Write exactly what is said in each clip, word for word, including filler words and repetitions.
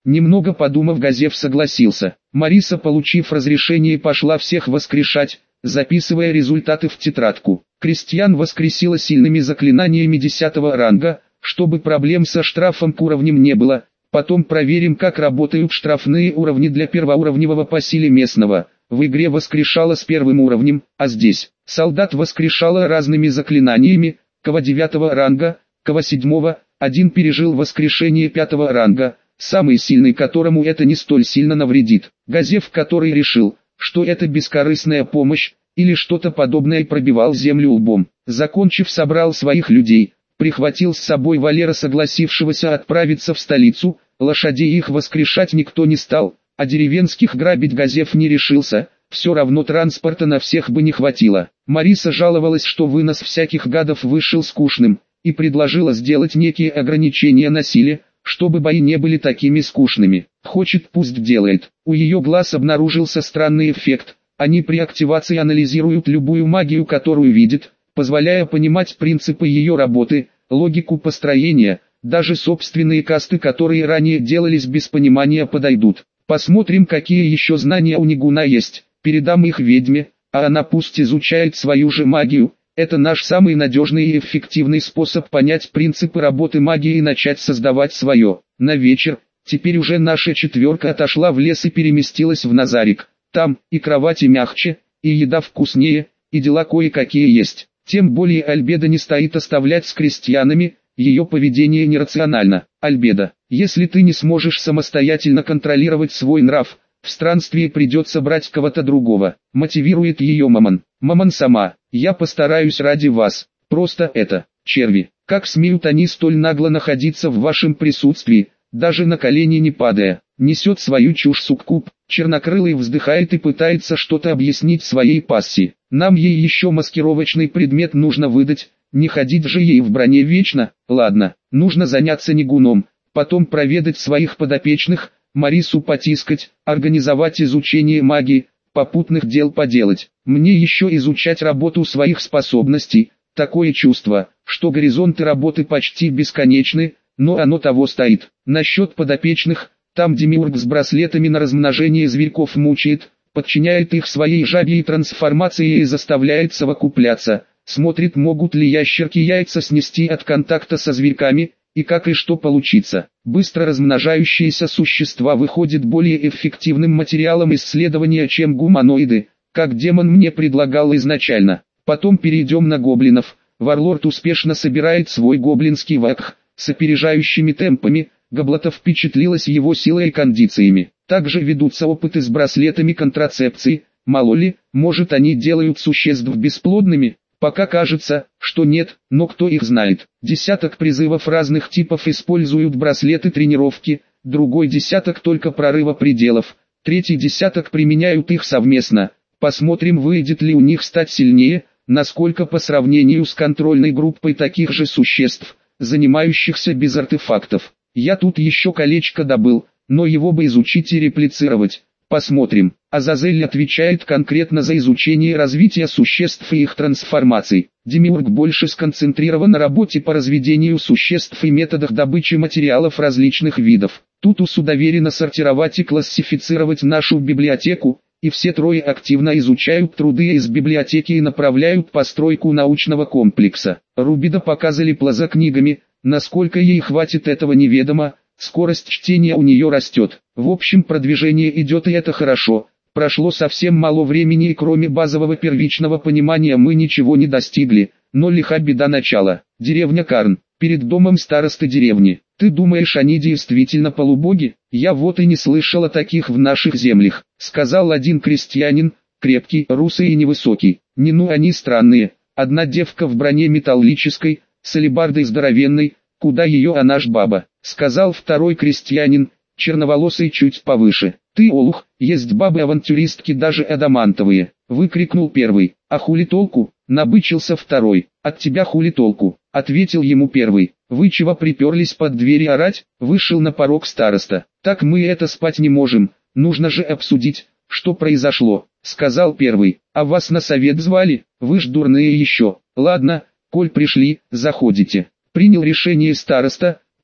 Немного подумав, Газеф согласился. Мариса, получив разрешение, пошла всех воскрешать, записывая результаты в тетрадку. Крестьян воскресила сильными заклинаниями десятого ранга, чтобы проблем со штрафом к уровням не было. Потом проверим, как работают штрафные уровни для первоуровневого по силе местного. В игре воскрешала с первым уровнем, а здесь солдат воскрешала разными заклинаниями, кого девятого ранга, кого седьмого, один пережил воскрешение пятого ранга, самый сильный, которому это не столь сильно навредит. Газеф, который решил, что это бескорыстная помощь, или что-то подобное, пробивал землю лбом. Закончив, собрал своих людей, прихватил с собой Валера, согласившегося отправиться в столицу. Лошадей их воскрешать никто не стал, а деревенских грабить Газеф не решился, все равно транспорта на всех бы не хватило. Мариса жаловалась, что вынос всяких гадов вышел скучным, и предложила сделать некие ограничения на силе, чтобы бои не были такими скучными. Хочет, пусть делает. У ее глаз обнаружился странный эффект. Они при активации анализируют любую магию, которую видят, позволяя понимать принципы ее работы, логику построения. Даже собственные касты, которые ранее делались без понимания, подойдут. Посмотрим, какие еще знания у Нигуна есть. Передам их ведьме, а она пусть изучает свою же магию. Это наш самый надежный и эффективный способ понять принципы работы магии и начать создавать свое. На вечер, теперь уже наша четверка отошла в лес и переместилась в Назарик. Там и кровати мягче, и еда вкуснее, и дела кое-какие есть. Тем более Альбеда не стоит оставлять с крестьянами, ее поведение нерационально. Альбеда, если ты не сможешь самостоятельно контролировать свой нрав, в странстве придется брать кого-то другого, мотивирует ее Мамон. Мамон сама, я постараюсь ради вас, просто это, черви, как смеют они столь нагло находиться в вашем присутствии, даже на колени не падая, несет свою чушь суккуб. Чернокрылый вздыхает и пытается что-то объяснить своей пассии. Нам ей еще маскировочный предмет нужно выдать, не ходить же ей в броне вечно. Ладно, нужно заняться Нигуном, потом проведать своих подопечных, Марису потискать, организовать изучение магии, попутных дел поделать. Мне еще изучать работу своих способностей. Такое чувство, что горизонты работы почти бесконечны, но оно того стоит. Насчет подопечных, там Демиург с браслетами на размножение зверьков мучает, подчиняет их своей жабьей трансформации и заставляет совокупляться, смотрит, могут ли ящерки яйца снести от контакта со зверьками, и как и что получится. Быстро размножающиеся существа выходят более эффективным материалом исследования, чем гуманоиды, как демон мне предлагал изначально. Потом перейдем на гоблинов. Варлорд успешно собирает свой гоблинский вакх, с опережающими темпами. Гоблота впечатлилась его силой и кондициями. Также ведутся опыты с браслетами контрацепции. Мало ли, может, они делают существ бесплодными. Пока кажется, что нет, но кто их знает. Десяток призывов разных типов используют браслеты тренировки, другой десяток только прорыва пределов, третий десяток применяют их совместно. Посмотрим, выйдет ли у них стать сильнее, насколько по сравнению с контрольной группой таких же существ, занимающихся без артефактов. Я тут еще колечко добыл, но его бы изучить и реплицировать. Посмотрим. Азазель отвечает конкретно за изучение и развитие существ и их трансформаций. Демиург больше сконцентрирован на работе по разведению существ и методах добычи материалов различных видов. Тутусу доверено сортировать и классифицировать нашу библиотеку, и все трое активно изучают труды из библиотеки и направляют постройку научного комплекса. Рубида показали плаза книгами. Насколько ей хватит, этого неведомо, скорость чтения у нее растет. В общем, продвижение идет, и это хорошо. Прошло совсем мало времени, и кроме базового первичного понимания мы ничего не достигли, но лиха беда начала. Деревня Карн, перед домом старосты деревни. Ты думаешь, они действительно полубоги? Я вот и не слышал о таких в наших землях, сказал один крестьянин, крепкий, русый и невысокий. Не ну они странные, одна девка в броне металлической, с алебардой здоровенной, куда ее, а наш баба, сказал второй крестьянин, черноволосый чуть повыше. Ты олух, есть бабы-авантюристки даже адамантовые, выкрикнул первый. А хули толку, набычился второй. От тебя хули толку, ответил ему первый. Вы чего приперлись под двери орать? Вышел на порог староста. Так мы это спать не можем, нужно же обсудить, что произошло, сказал первый. А вас на совет звали? Вы ж дурные еще. Ладно, коль пришли, заходите. Принял решение староста,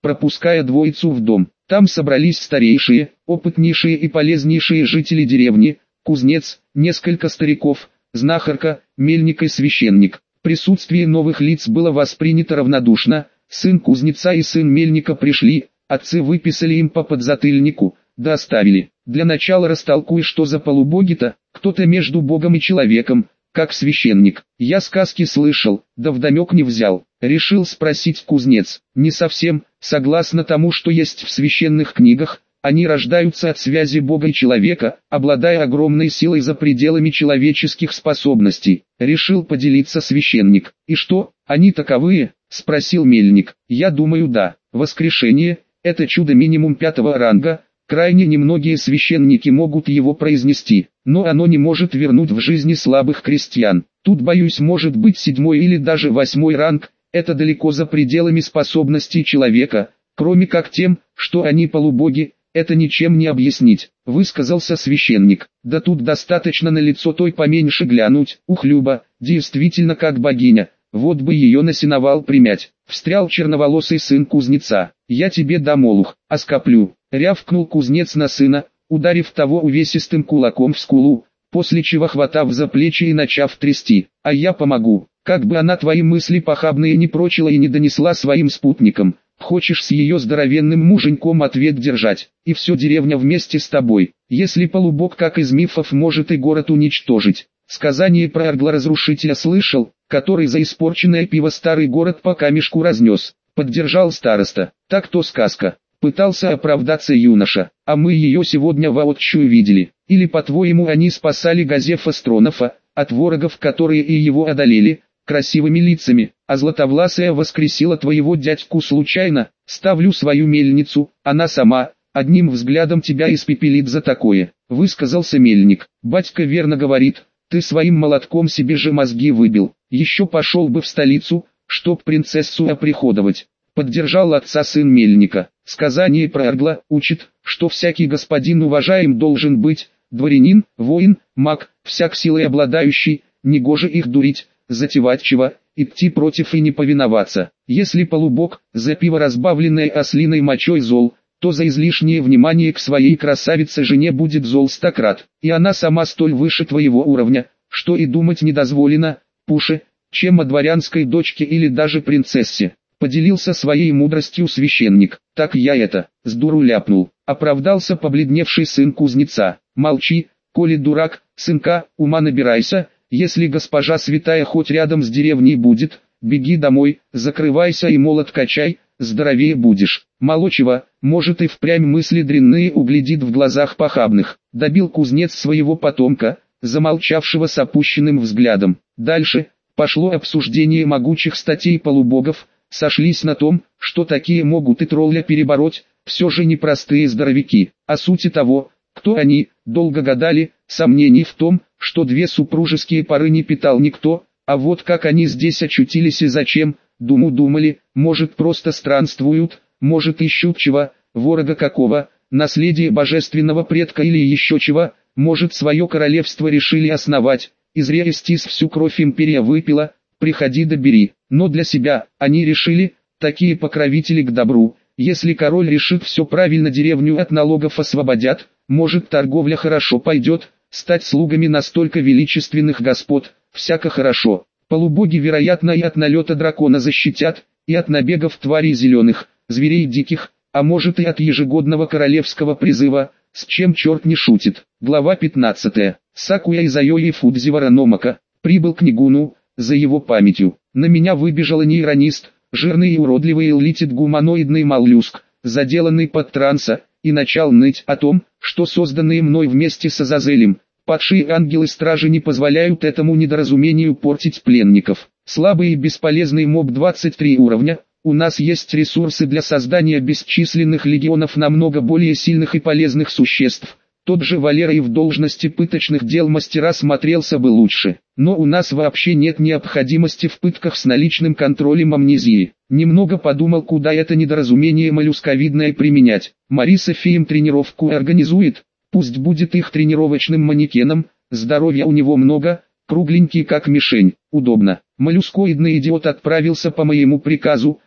пропуская двоицу в дом. Там собрались старейшие, опытнейшие и полезнейшие жители деревни, кузнец, несколько стариков, знахарка, мельник и священник. Присутствие новых лиц было воспринято равнодушно. Сын кузнеца и сын мельника пришли, отцы выписали им по подзатыльнику, да оставили. Для начала растолкуй, что за полубоги-то, кто-то между Богом и человеком, как священник. Я сказки слышал, да вдомек не взял. Решил спросить кузнец. Не совсем, согласно тому, что есть в священных книгах, они рождаются от связи Бога и человека, обладая огромной силой за пределами человеческих способностей. Решил поделиться священник. И что, они таковые? Спросил мельник. Я думаю, да. Воскрешение – это чудо минимум пятого ранга. Крайне немногие священники могут его произнести, но оно не может вернуть в жизни слабых крестьян. Тут, боюсь, может быть седьмой или даже восьмой ранг. Это далеко за пределами способностей человека, кроме как тем, что они полубоги. Это ничем не объяснить, высказался священник. Да тут достаточно на лицо той поменьше глянуть. Ух, Люба, действительно как богиня, вот бы ее на сеновал примять. Встрял черноволосый сын кузнеца. Я тебе дам олух, а скоплю. Рявкнул кузнец на сына, ударив того увесистым кулаком в скулу, после чего хватав за плечи и начав трясти. А я помогу, как бы она твои мысли похабные не прочила и не донесла своим спутникам. Хочешь с ее здоровенным муженьком ответ держать, и все деревня вместе с тобой. Если полубог, как из мифов, может и город уничтожить. Сказание про Аргла-разрушителя слышал, который за испорченное пиво старый город по камешку разнес. Поддержал староста. Так то сказка. Пытался оправдаться юноша, а мы ее сегодня воочию видели. Или, по-твоему, они спасали Газефа Стронофа от ворогов, которые и его одолели, красивыми лицами, а Златовласая воскресила твоего дядьку случайно? Ставлю свою мельницу, она сама, одним взглядом тебя испепелит за такое, высказался мельник. Батька верно говорит, ты своим молотком себе же мозги выбил, еще пошел бы в столицу, чтоб принцессу оприходовать. Поддержал отца сын мельника. Сказание про Аргла учит, что всякий господин уважаем должен быть, дворянин, воин, маг, всяк силой обладающий, негоже их дурить, затевать чего, идти против и не повиноваться. Если полубог, за пиво разбавленное ослиной мочой зол, то за излишнее внимание к своей красавице жене будет зол стократ, и она сама столь выше твоего уровня, что и думать не дозволено, пуше, чем о дворянской дочке или даже принцессе. Поделился своей мудростью священник. Так я это, с дуру ляпнул, оправдался побледневший сын кузнеца. Молчи, коли дурак, сынка, ума набирайся, если госпожа святая хоть рядом с деревней будет, беги домой, закрывайся и молот качай, здоровее будешь. Молочева, может и впрямь мысли дрянные углядит в глазах похабных. Добил кузнец своего потомка, замолчавшего с опущенным взглядом. Дальше пошло обсуждение могучих статей полубогов. Сошлись на том, что такие могут и тролля перебороть, все же непростые здоровяки. О сути того, кто они, долго гадали, сомнений в том, что две супружеские пары не питал никто, а вот как они здесь очутились и зачем, думу думали, может просто странствуют, может ищут чего, ворога какого, наследие божественного предка или еще чего, может свое королевство решили основать, и зря Эстис всю кровь империя выпила, приходи да бери. Но для себя, они решили, такие покровители к добру, если король решит все правильно, деревню от налогов освободят, может торговля хорошо пойдет, стать слугами настолько величественных господ, всяко хорошо. Полубоги вероятно и от налета дракона защитят, и от набегов тварей зеленых, зверей диких, а может и от ежегодного королевского призыва, с чем черт не шутит. Глава пятнадцатая. Сакуя из Айои Фудзивара Номака, прибыл к Нигуну, за его памятью. На меня выбежал нейронист, жирный и уродливый летит гуманоидный моллюск, заделанный под транса, и начал ныть о том, что созданные мной вместе с Азазелем, падшие ангелы-стражи не позволяют этому недоразумению портить пленников. Слабый и бесполезный моб двадцать три уровня, у нас есть ресурсы для создания бесчисленных легионов намного более сильных и полезных существ. Тот же Валера и в должности пыточных дел мастера смотрелся бы лучше. Но у нас вообще нет необходимости в пытках с наличным контролем амнезии. Немного подумал, куда это недоразумение моллюсковидное применять. Мариса Фием тренировку организует, пусть будет их тренировочным манекеном, здоровья у него много, кругленький как мишень, удобно. Моллюскоидный идиот отправился по моему приказу,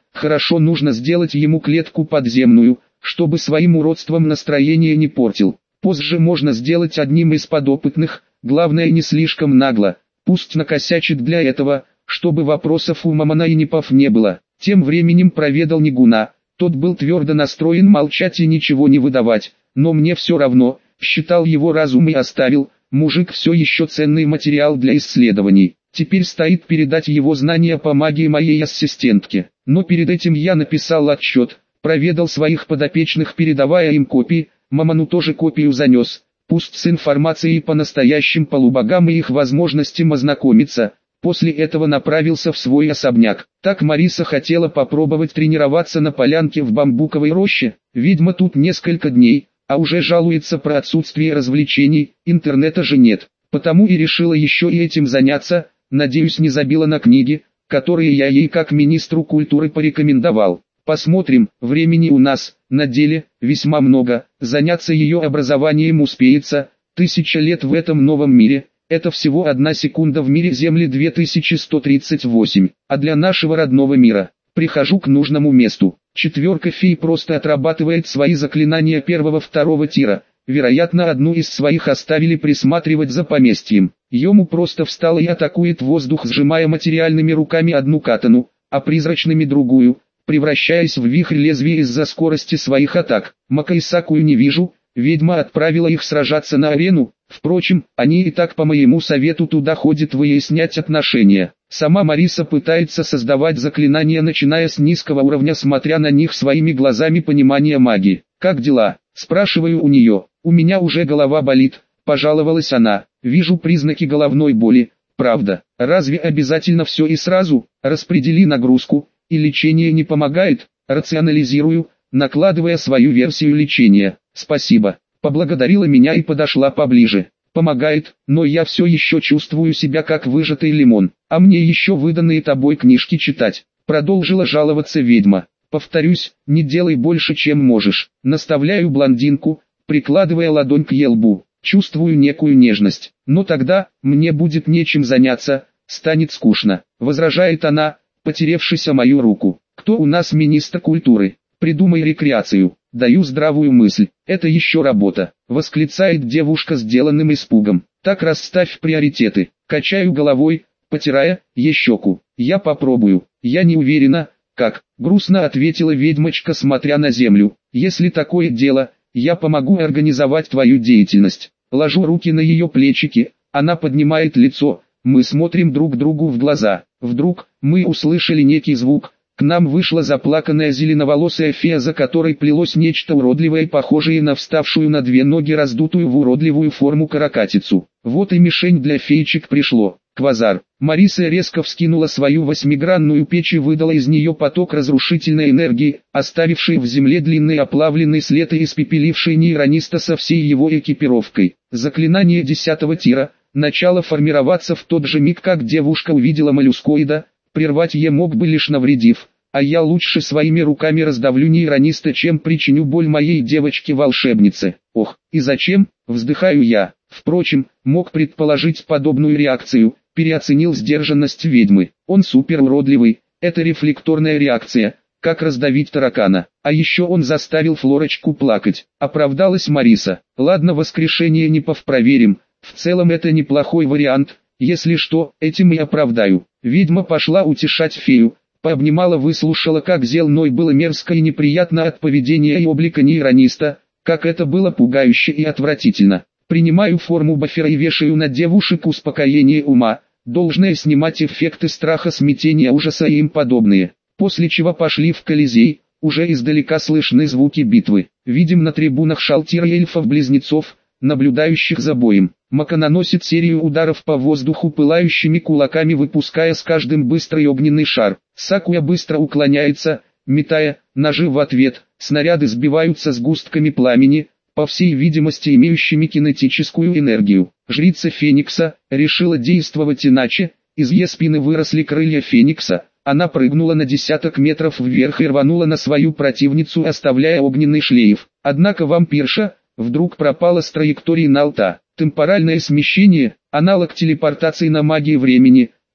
Хорошо, нужно сделать ему клетку подземную, чтобы своим уродством настроение не портил. Позже можно сделать одним из подопытных, главное не слишком нагло, пусть накосячит для этого, чтобы вопросов у Маманаинипов не было. Тем временем проведал Нигуна, тот был твердо настроен молчать и ничего не выдавать, но мне все равно, считал его разум и оставил, мужик все еще ценный материал для исследований. Теперь стоит передать его знания по магии моей ассистентке. Но перед этим я написал отчет, проведал своих подопечных, передавая им копии, Маману тоже копию занес, пусть с информацией по настоящим полубогам и их возможностям ознакомиться. После этого направился в свой особняк. Так Мариса хотела попробовать тренироваться на полянке в бамбуковой роще. Ведьма тут несколько дней, а уже жалуется про отсутствие развлечений, интернета же нет. Потому и решила еще и этим заняться, надеюсь, не забила на книги, которые я ей как министру культуры порекомендовал. Посмотрим, времени у нас, на деле, весьма много, заняться ее образованием успеется. Тысяча лет в этом новом мире – это всего одна секунда в мире Земли две тысячи сто тридцать восемь, а для нашего родного мира, прихожу к нужному месту. Четверка фей просто отрабатывает свои заклинания первого-второго тира, вероятно одну из своих оставили присматривать за поместьем. Йому просто встала и атакует воздух, сжимая материальными руками одну катану, а призрачными другую, превращаясь в вихрь лезвия из-за скорости своих атак. Макайсакую не вижу, ведьма отправила их сражаться на арену. Впрочем, они и так по моему совету туда ходят выяснять отношения. Сама Мариса пытается создавать заклинания, начиная с низкого уровня, смотря на них своими глазами понимания магии. «Как дела?» – спрашиваю у нее. «У меня уже голова болит», – пожаловалась она. «Вижу признаки головной боли. Правда, разве обязательно все и сразу? Распредели нагрузку, и лечение не помогает?» Рационализирую, накладывая свою версию лечения. «Спасибо». Поблагодарила меня и подошла поближе. «Помогает, но я все еще чувствую себя как выжатый лимон, а мне еще выданные тобой книжки читать», продолжила жаловаться ведьма. «Повторюсь, не делай больше, чем можешь». Наставляю блондинку, прикладывая ладонь к ее лбу. Чувствую некую нежность. «Но тогда, мне будет нечем заняться, станет скучно», возражает она, потеревшись о мою руку. «Кто у нас министр культуры? Придумай рекреацию». «Даю здравую мысль, это еще работа», восклицает девушка с сделанным испугом. «Так расставь приоритеты». Качаю головой, потирая ей щеку. «Я попробую». «Я не уверена, как», грустно ответила ведьмочка, смотря на землю. «Если такое дело, я помогу организовать твою деятельность». Ложу руки на ее плечики, она поднимает лицо, мы смотрим друг другу в глаза. Вдруг, мы услышали некий звук. К нам вышла заплаканная зеленоволосая фея, за которой плелось нечто уродливое, похожее на вставшую на две ноги раздутую в уродливую форму каракатицу. Вот и мишень для феечек пришло. Квазар. Мариса резко вскинула свою восьмигранную печь и выдала из нее поток разрушительной энергии, оставивший в земле длинный оплавленный след и испепеливший нейрониста со всей его экипировкой. Заклинание десятого тира, начало формироваться в тот же миг, как девушка увидела моллюскоида. Прервать я мог бы, лишь навредив, а я лучше своими руками раздавлю нейрониста, чем причиню боль моей девочке-волшебнице. Ох, и зачем, вздыхаю я. Впрочем, мог предположить подобную реакцию, переоценил сдержанность ведьмы. Он супер уродливый, это рефлекторная реакция, как раздавить таракана. А еще он заставил Флорочку плакать. Оправдалась Мариса. Ладно, воскрешение Нипов проверим, в целом это неплохой вариант. Если что, этим и оправдаю. Ведьма пошла утешать фею, пообнимала, выслушала, как зелной было мерзко и неприятно от поведения и облика нейрониста, как это было пугающе и отвратительно. Принимаю форму бафера и вешаю на девушек успокоение ума, должное снимать эффекты страха, смятения, ужаса и им подобные. После чего пошли в Колизей, уже издалека слышны звуки битвы. Видим на трибунах шалтира эльфов-близнецов, наблюдающих за боем. Мака наносит серию ударов по воздуху пылающими кулаками, выпуская с каждым быстрый огненный шар. Сакуя быстро уклоняется, метая ножи в ответ. Снаряды сбиваются сгустками пламени, по всей видимости имеющими кинетическую энергию. Жрица Феникса решила действовать иначе. Из ее спины выросли крылья Феникса. Она прыгнула на десяток метров вверх и рванула на свою противницу, оставляя огненный шлейф. Однако вампирша вдруг пропала с траектории Налта. Темпоральное смещение, аналог телепортации на магии времени,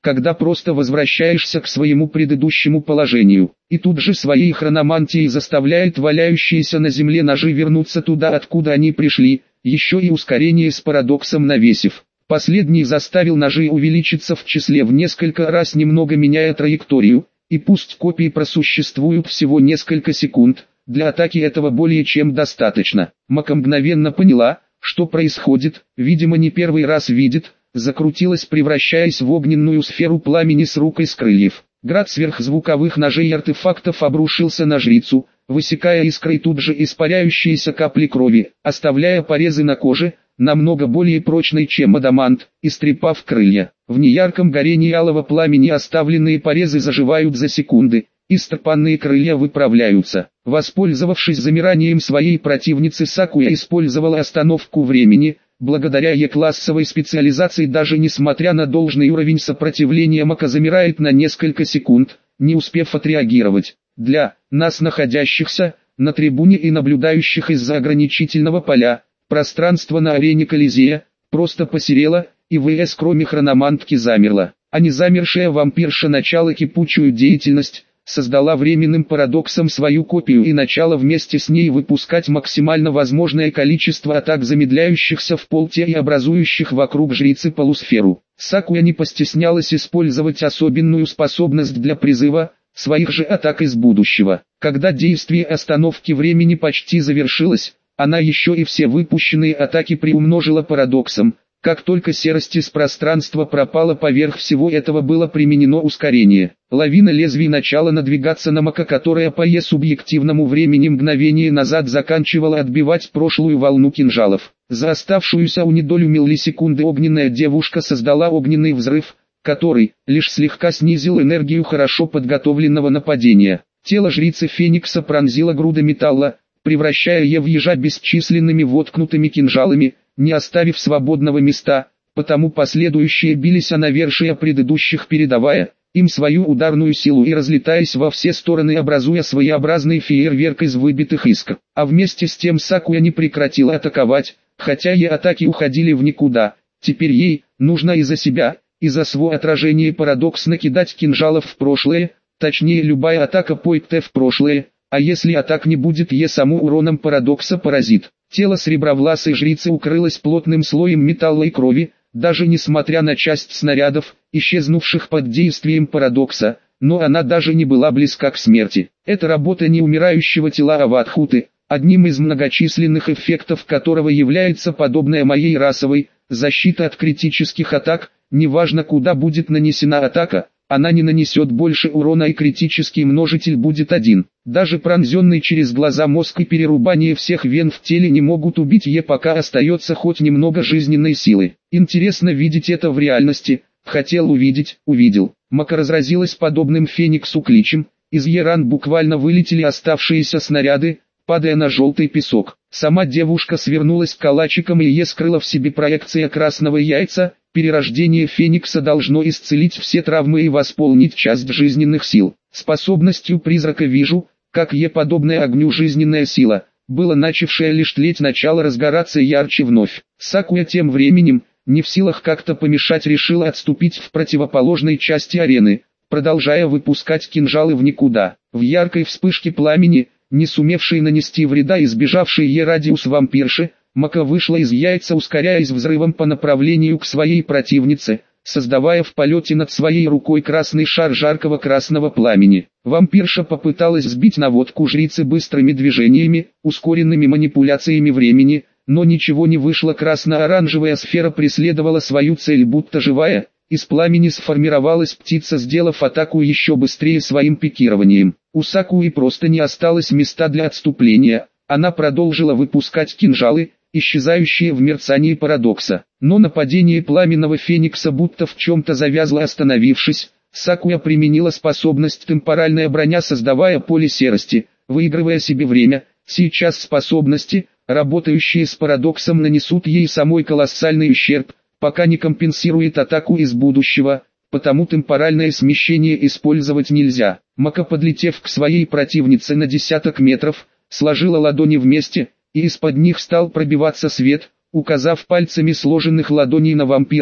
когда просто возвращаешься к своему предыдущему положению, и тут же своей хрономантией заставляет валяющиеся на земле ножи вернуться туда, откуда они пришли, еще и ускорение с парадоксом навесив. Последний заставил ножи увеличиться в числе в несколько раз, немного меняя траекторию, и пусть копии просуществуют всего несколько секунд, для атаки этого более чем достаточно. Мака мгновенно поняла, что происходит, видимо не первый раз видит, закрутилась, превращаясь в огненную сферу пламени с рукой с крыльев. Град сверхзвуковых ножей и артефактов обрушился на жрицу, высекая искрой тут же испаряющиеся капли крови, оставляя порезы на коже, намного более прочной, чем адамант, истрепав крылья. В неярком горении алого пламени оставленные порезы заживают за секунды, истрепанные крылья выправляются. Воспользовавшись замиранием своей противницы, Сакуя использовала остановку времени. Благодаря Е-классовой специализации, даже несмотря на должный уровень сопротивления, Мака замирает на несколько секунд, не успев отреагировать. Для нас, находящихся на трибуне и наблюдающих из-за ограничительного поля, пространство на арене Колизея просто посерело, и ВС кроме хрономантки замерла. А не замершая вампирша начала кипучую деятельность, создала временным парадоксом свою копию и начала вместе с ней выпускать максимально возможное количество атак, замедляющихся в полте и образующих вокруг жрицы полусферу. Сакуя не постеснялась использовать особенную способность для призыва своих же атак из будущего. Когда действие остановки времени почти завершилось, она еще и все выпущенные атаки приумножила парадоксом. Как только серость из пространства пропала, поверх всего этого было применено ускорение. Лавина лезвий начала надвигаться на Мака, которая по ее субъективному времени мгновение назад заканчивала отбивать прошлую волну кинжалов. За оставшуюся у недолю миллисекунды огненная девушка создала огненный взрыв, который лишь слегка снизил энергию хорошо подготовленного нападения. Тело жрицы Феникса пронзила груда металла, превращая ее в ежа бесчисленными воткнутыми кинжалами, не оставив свободного места, потому последующие бились о навершие предыдущих, передавая им свою ударную силу и разлетаясь во все стороны, образуя своеобразный фейерверк из выбитых искр. А вместе с тем Сакуя не прекратила атаковать, хотя ее атаки уходили в никуда. Теперь ей нужно и за себя, и за свое отражение парадокс накидать кинжалов в прошлое, точнее любая атака пойдет в прошлое, а если атак не будет, е саму уроном парадокса поразит. Тело сребровласой жрицы укрылось плотным слоем металла и крови, даже несмотря на часть снарядов, исчезнувших под действием парадокса, но она даже не была близка к смерти. Это работа неумирающего тела Аватхуты, одним из многочисленных эффектов которого является подобная моей расовой защита от критических атак. Неважно, куда будет нанесена атака, она не нанесет больше урона, и критический множитель будет один. Даже пронзенный через глаза мозг и перерубание всех вен в теле не могут убить ее, пока остается хоть немного жизненной силы. Интересно видеть это в реальности. Хотел увидеть, увидел. Мака разразилась подобным Фениксу кличем. Из ее ран буквально вылетели оставшиеся снаряды, падая на желтый песок. Сама девушка свернулась калачиком, и ее скрыла в себе проекция красного яйца. Перерождение Феникса должно исцелить все травмы и восполнить часть жизненных сил. Способностью призрака вижу, как е подобная огню жизненная сила, было начавшая лишь тлеть, начало разгораться ярче вновь. Сакуя тем временем, не в силах как-то помешать, решила отступить в противоположной части арены, продолжая выпускать кинжалы в никуда. В яркой вспышке пламени, не сумевшей нанести вреда и сбежавшей е радиус вампирши, Мака вышла из яйца, ускоряясь взрывом по направлению к своей противнице, создавая в полете над своей рукой красный шар жаркого красного пламени. Вампирша попыталась сбить наводку жрицы быстрыми движениями, ускоренными манипуляциями времени, но ничего не вышло. Красно-оранжевая сфера преследовала свою цель будто живая, из пламени сформировалась птица, сделав атаку еще быстрее своим пикированием. У Сакуи просто не осталось места для отступления, она продолжила выпускать кинжалы, исчезающие в мерцании парадокса. Но нападение пламенного Феникса будто в чем-то завязло. Остановившись, Сакуя применила способность темпоральная броня, создавая поле серости, выигрывая себе время. Сейчас способности, работающие с парадоксом, нанесут ей самой колоссальный ущерб, пока не компенсирует атаку из будущего, потому темпоральное смещение использовать нельзя. Мака, подлетев к своей противнице на десяток метров, сложила ладони вместе, и из-под них стал пробиваться свет, указав пальцами сложенных ладоней на вампиршу.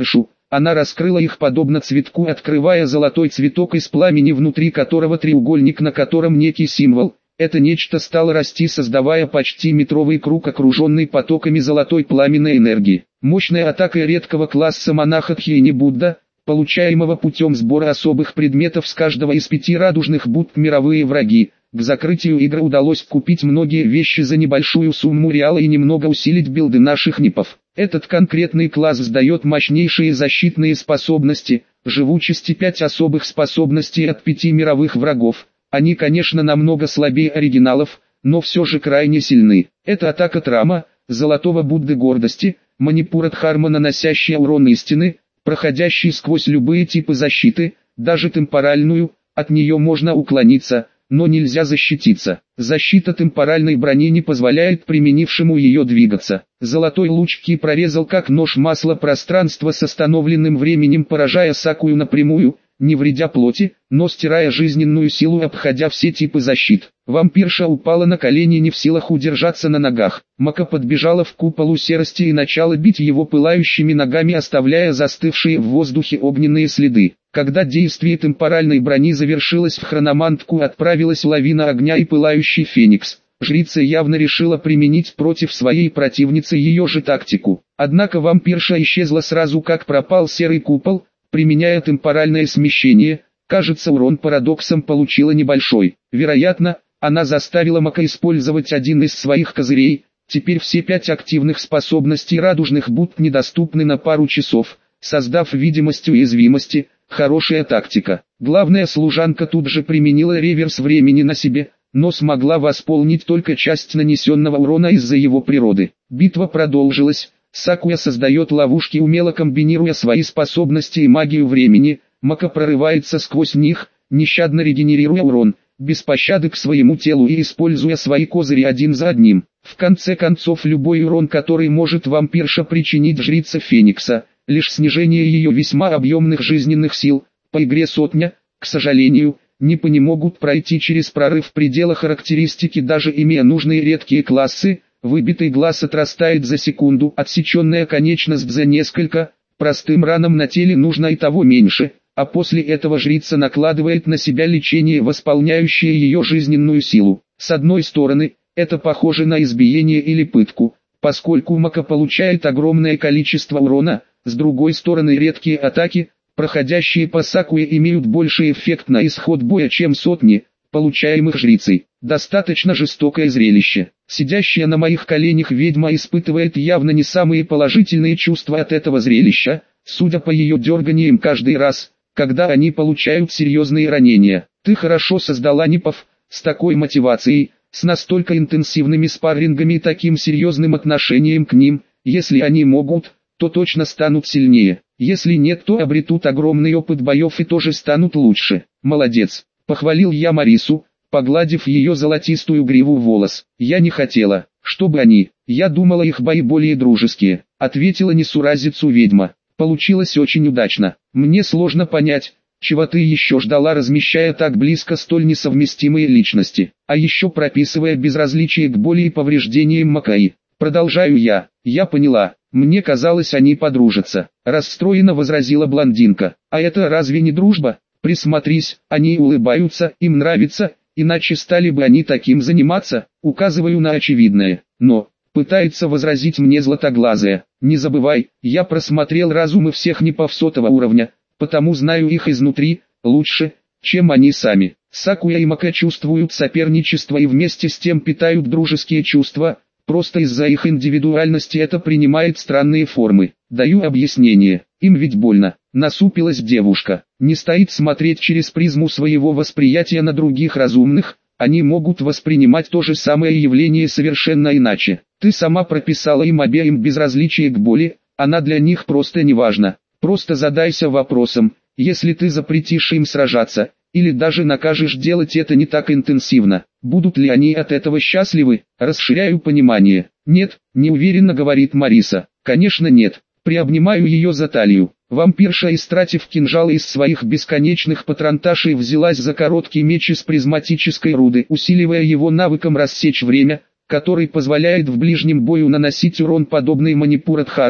Она раскрыла их подобно цветку, открывая золотой цветок из пламени, внутри которого треугольник, на котором некий символ. Это нечто стало расти, создавая почти метровый круг, окруженный потоками золотой пламенной энергии. Мощная атака редкого класса монаха Тхьяни Будда, получаемого путем сбора особых предметов с каждого из пяти радужных Будд. Мировые враги. К закрытию игры удалось купить многие вещи за небольшую сумму реала и немного усилить билды наших нипов. Этот конкретный класс сдает мощнейшие защитные способности, живучести пять особых способностей от пяти мировых врагов. Они, конечно, намного слабее оригиналов, но все же крайне сильны. Это атака Трама, Золотого Будды Гордости, Манипура Дхарма, наносящая урон истины, проходящий сквозь любые типы защиты, даже темпоральную. От нее можно уклониться, но нельзя защититься. Защита темпоральной брони не позволяет применившему ее двигаться. Золотой луч Ки прорезал как нож масло пространство с остановленным временем, поражая Сакую напрямую, не вредя плоти, но стирая жизненную силу, обходя все типы защит. Вампирша упала на колени, не в силах удержаться на ногах. Мака подбежала в куполу серости и начала бить его пылающими ногами, оставляя застывшие в воздухе огненные следы. Когда действие темпоральной брони завершилось, в хрономантку отправилась лавина огня и пылающий феникс. Жрица явно решила применить против своей противницы ее же тактику. Однако вампирша исчезла сразу, как пропал серый купол. Применяя темпоральное смещение, кажется, урон парадоксом получила небольшой. Вероятно, она заставила Мака использовать один из своих козырей. Теперь все пять активных способностей радужных Будд недоступны на пару часов, создав видимость уязвимости. Хорошая тактика. Главная служанка тут же применила реверс времени на себе, но смогла восполнить только часть нанесенного урона из-за его природы. Битва продолжилась. Сакуя создает ловушки, умело комбинируя свои способности и магию времени. Мака прорывается сквозь них, нещадно регенерируя урон, без пощады к своему телу и используя свои козыри один за одним. В конце концов, любой урон, который может вампирша причинить жрица Феникса, лишь снижение ее весьма объемных жизненных сил. По игре сотня, к сожалению, нипы не могут пройти через прорыв предела характеристики, даже имея нужные редкие классы. Выбитый глаз отрастает за секунду, отсеченная конечность за несколько, простым ранам на теле нужно и того меньше, а после этого жрица накладывает на себя лечение, восполняющее ее жизненную силу. С одной стороны, это похоже на избиение или пытку, поскольку Мака получает огромное количество урона, с другой стороны, редкие атаки, проходящие по Сакуе, имеют больший эффект на исход боя, чем сотни, получаемых жрицей. Достаточно жестокое зрелище. Сидящая на моих коленях ведьма испытывает явно не самые положительные чувства от этого зрелища, судя по ее дерганиям каждый раз, когда они получают серьезные ранения. Ты хорошо создала нипов, с такой мотивацией, с настолько интенсивными спаррингами и таким серьезным отношением к ним. Если они могут, то точно станут сильнее. Если нет, то обретут огромный опыт боев и тоже станут лучше. Молодец. Похвалил я Марису, погладив ее золотистую гриву волос. Я не хотела, чтобы они, я думала, их бои более дружеские, ответила несуразицу ведьма. Получилось очень удачно. Мне сложно понять, чего ты еще ждала, размещая так близко столь несовместимые личности, а еще прописывая безразличие к боли и повреждениям Макаи. Продолжаю я. Я поняла, мне казалось, они подружатся. Расстроенно возразила блондинка. А это разве не дружба? Присмотрись, они улыбаются, им нравится, иначе стали бы они таким заниматься, указываю на очевидное. Но, пытается возразить мне златоглазая, не забывай, я просмотрел разумы всех нипов сотого уровня, потому знаю их изнутри, лучше, чем они сами. Сакуя и Мака чувствуют соперничество и вместе с тем питают дружеские чувства, просто из-за их индивидуальности это принимает странные формы. Даю объяснение, им ведь больно. Насупилась девушка. Не стоит смотреть через призму своего восприятия на других разумных, они могут воспринимать то же самое явление совершенно иначе. Ты сама прописала им обеим безразличие к боли, она для них просто не важна. Просто задайся вопросом, если ты запретишь им сражаться, или даже накажешь делать это не так интенсивно, будут ли они от этого счастливы? Расширяю понимание. Нет, неуверенно говорит Мариса. Конечно нет. Приобнимаю ее за талию. Вампирша, истратив кинжал из своих бесконечных патронташей, взялась за короткий меч из призматической руды, усиливая его навыком рассечь время, который позволяет в ближнем бою наносить урон, подобный Манипура Дхарме.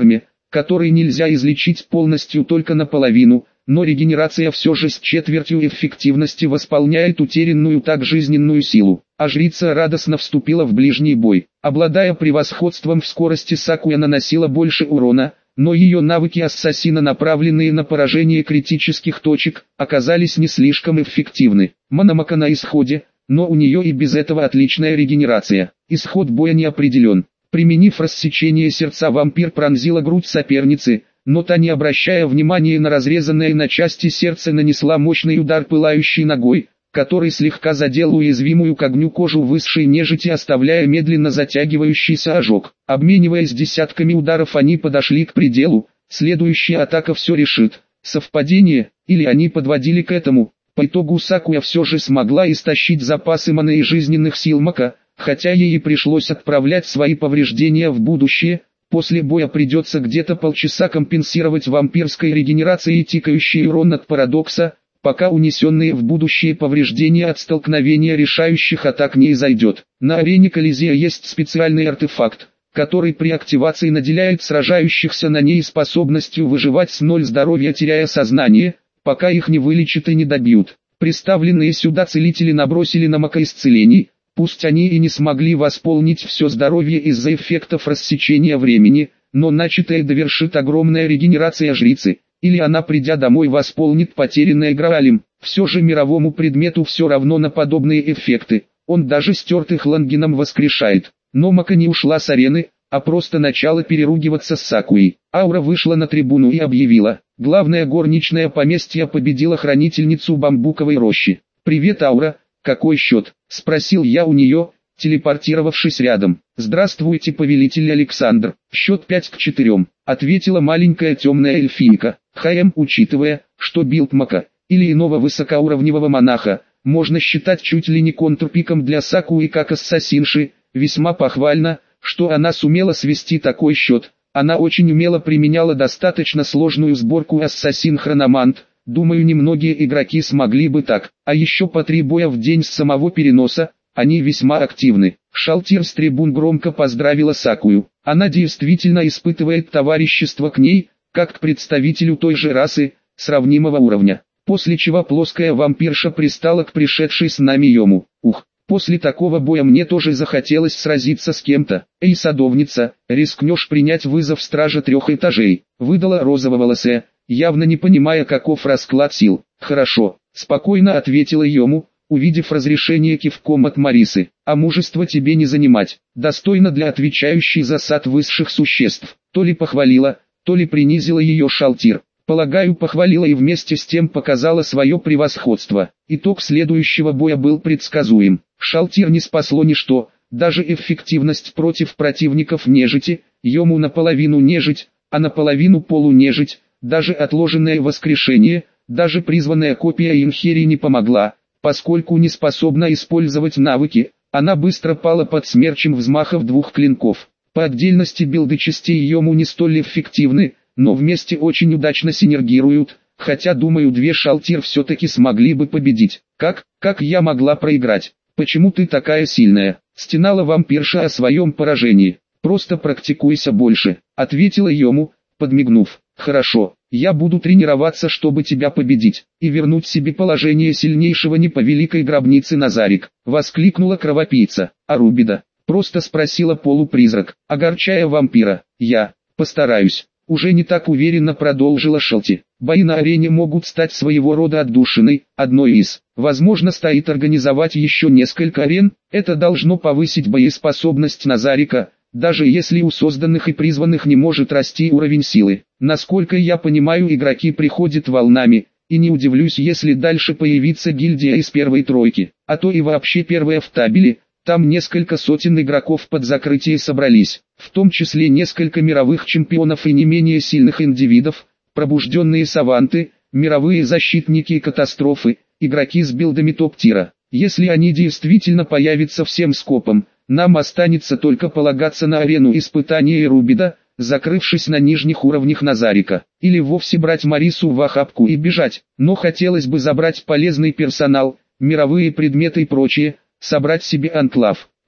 который нельзя излечить полностью только наполовину, но регенерация все же с четвертью эффективности восполняет утерянную так жизненную силу. А жрица радостно вступила в ближний бой. Обладая превосходством в скорости, Сакуя наносила больше урона, но ее навыки ассасина, направленные на поражение критических точек, оказались не слишком эффективны. Мономака на исходе, но у нее и без этого отличная регенерация. Исход боя не определен. Применив рассечение сердца, вампир пронзила грудь соперницы, но та, не обращая внимания на разрезанное на части сердце, нанесла мощный удар пылающей ногой, который слегка задел уязвимую к огню кожу высшей нежити, оставляя медленно затягивающийся ожог. Обмениваясь десятками ударов, они подошли к пределу. Следующая атака все решит. Совпадение, или они подводили к этому. По итогу Сакуя все же смогла истощить запасы маны и жизненных сил Мака, хотя ей и пришлось отправлять свои повреждения в будущее. После боя придется где-то полчаса компенсировать вампирской регенерацией тикающий урон от парадокса, пока унесенные в будущее повреждения от столкновения решающих атак не изойдет. На арене Колизея есть специальный артефакт, который при активации наделяет сражающихся на ней способностью выживать с ноль здоровья, теряя сознание, пока их не вылечат и не добьют. Представленные сюда целители набросили на Мака исцелений, пусть они и не смогли восполнить все здоровье из-за эффектов рассечения времени, но начатое довершит огромная регенерация жрицы. Или она, придя домой, восполнит потерянное Граалем. Все же мировому предмету все равно на подобные эффекты, он даже стертых Лангеном воскрешает. Но Мака не ушла с арены, а просто начала переругиваться с Сакуей. Аура вышла на трибуну и объявила: главная горничная поместья победила хранительницу бамбуковой рощи. «Привет, Аура, какой счет?» – спросил я у нее, телепортировавшись рядом. «Здравствуйте, повелитель Александр, счет пять к четырем», — ответила маленькая темная эльфийка. «ХМ, учитывая, что билд Мака, или иного высокоуровневого монаха, можно считать чуть ли не контрпиком для Сакуи как ассасинши, весьма похвально, что она сумела свести такой счет. Она очень умело применяла достаточно сложную сборку ассасин-хрономант. Думаю, немногие игроки смогли бы так, а еще по три боя в день с самого переноса. Они весьма активны». Шалтир с трибун громко поздравила Сакую. Она действительно испытывает товарищество к ней, как к представителю той же расы, сравнимого уровня. После чего плоская вампирша пристала к пришедшей с нами Йому. «Ух, после такого боя мне тоже захотелось сразиться с кем-то. Эй, садовница, рискнешь принять вызов стража трех этажей?» — выдала розововолосая, явно не понимая, каков расклад сил. «Хорошо», — спокойно ответила Йому, увидев разрешение кивком от Марисы. «А мужество тебе не занимать, достойно для отвечающей за сад высших существ». То ли похвалила, то ли принизила ее Шалтир. Полагаю, похвалила и вместе с тем показала свое превосходство. Итог следующего боя был предсказуем. Шалтир не спасло ничто, даже эффективность против противников нежити. Йому наполовину нежить, а наполовину полунежить, даже отложенное воскрешение, даже призванная копия Инхери не помогла. Поскольку не способна использовать навыки, она быстро пала под смерчем взмахов двух клинков. По отдельности билды частей Йому не столь эффективны, но вместе очень удачно синергируют, хотя думаю, две Шалтир все-таки смогли бы победить. «Как, как я могла проиграть? Почему ты такая сильная?» — стенала вампирша о своем поражении. «Просто практикуйся больше», — ответила Йому, подмигнув. «Хорошо, я буду тренироваться, чтобы тебя победить, и вернуть себе положение сильнейшего не по великой гробнице Назарик», — воскликнула кровопийца. «А Рубида?» — просто спросила полупризрак, огорчая вампира. «Я постараюсь», — уже не так уверенно продолжила Шалти. «Бои на арене могут стать своего рода отдушиной, одной из. Возможно, стоит организовать еще несколько арен, это должно повысить боеспособность Назарика, даже если у созданных и призванных не может расти уровень силы. Насколько я понимаю, игроки приходят волнами, и не удивлюсь, если дальше появится гильдия из первой тройки, а то и вообще первая в табеле. Там несколько сотен игроков под закрытие собрались, в том числе несколько мировых чемпионов и не менее сильных индивидов, пробужденные саванты, мировые защитники и катастрофы, игроки с билдами топ-тира. Если они действительно появятся всем скопом, нам останется только полагаться на арену испытания и Рубида, закрывшись на нижних уровнях Назарика, или вовсе брать Марису в охапку и бежать. Но хотелось бы забрать полезный персонал, мировые предметы и прочее, собрать себе анклав.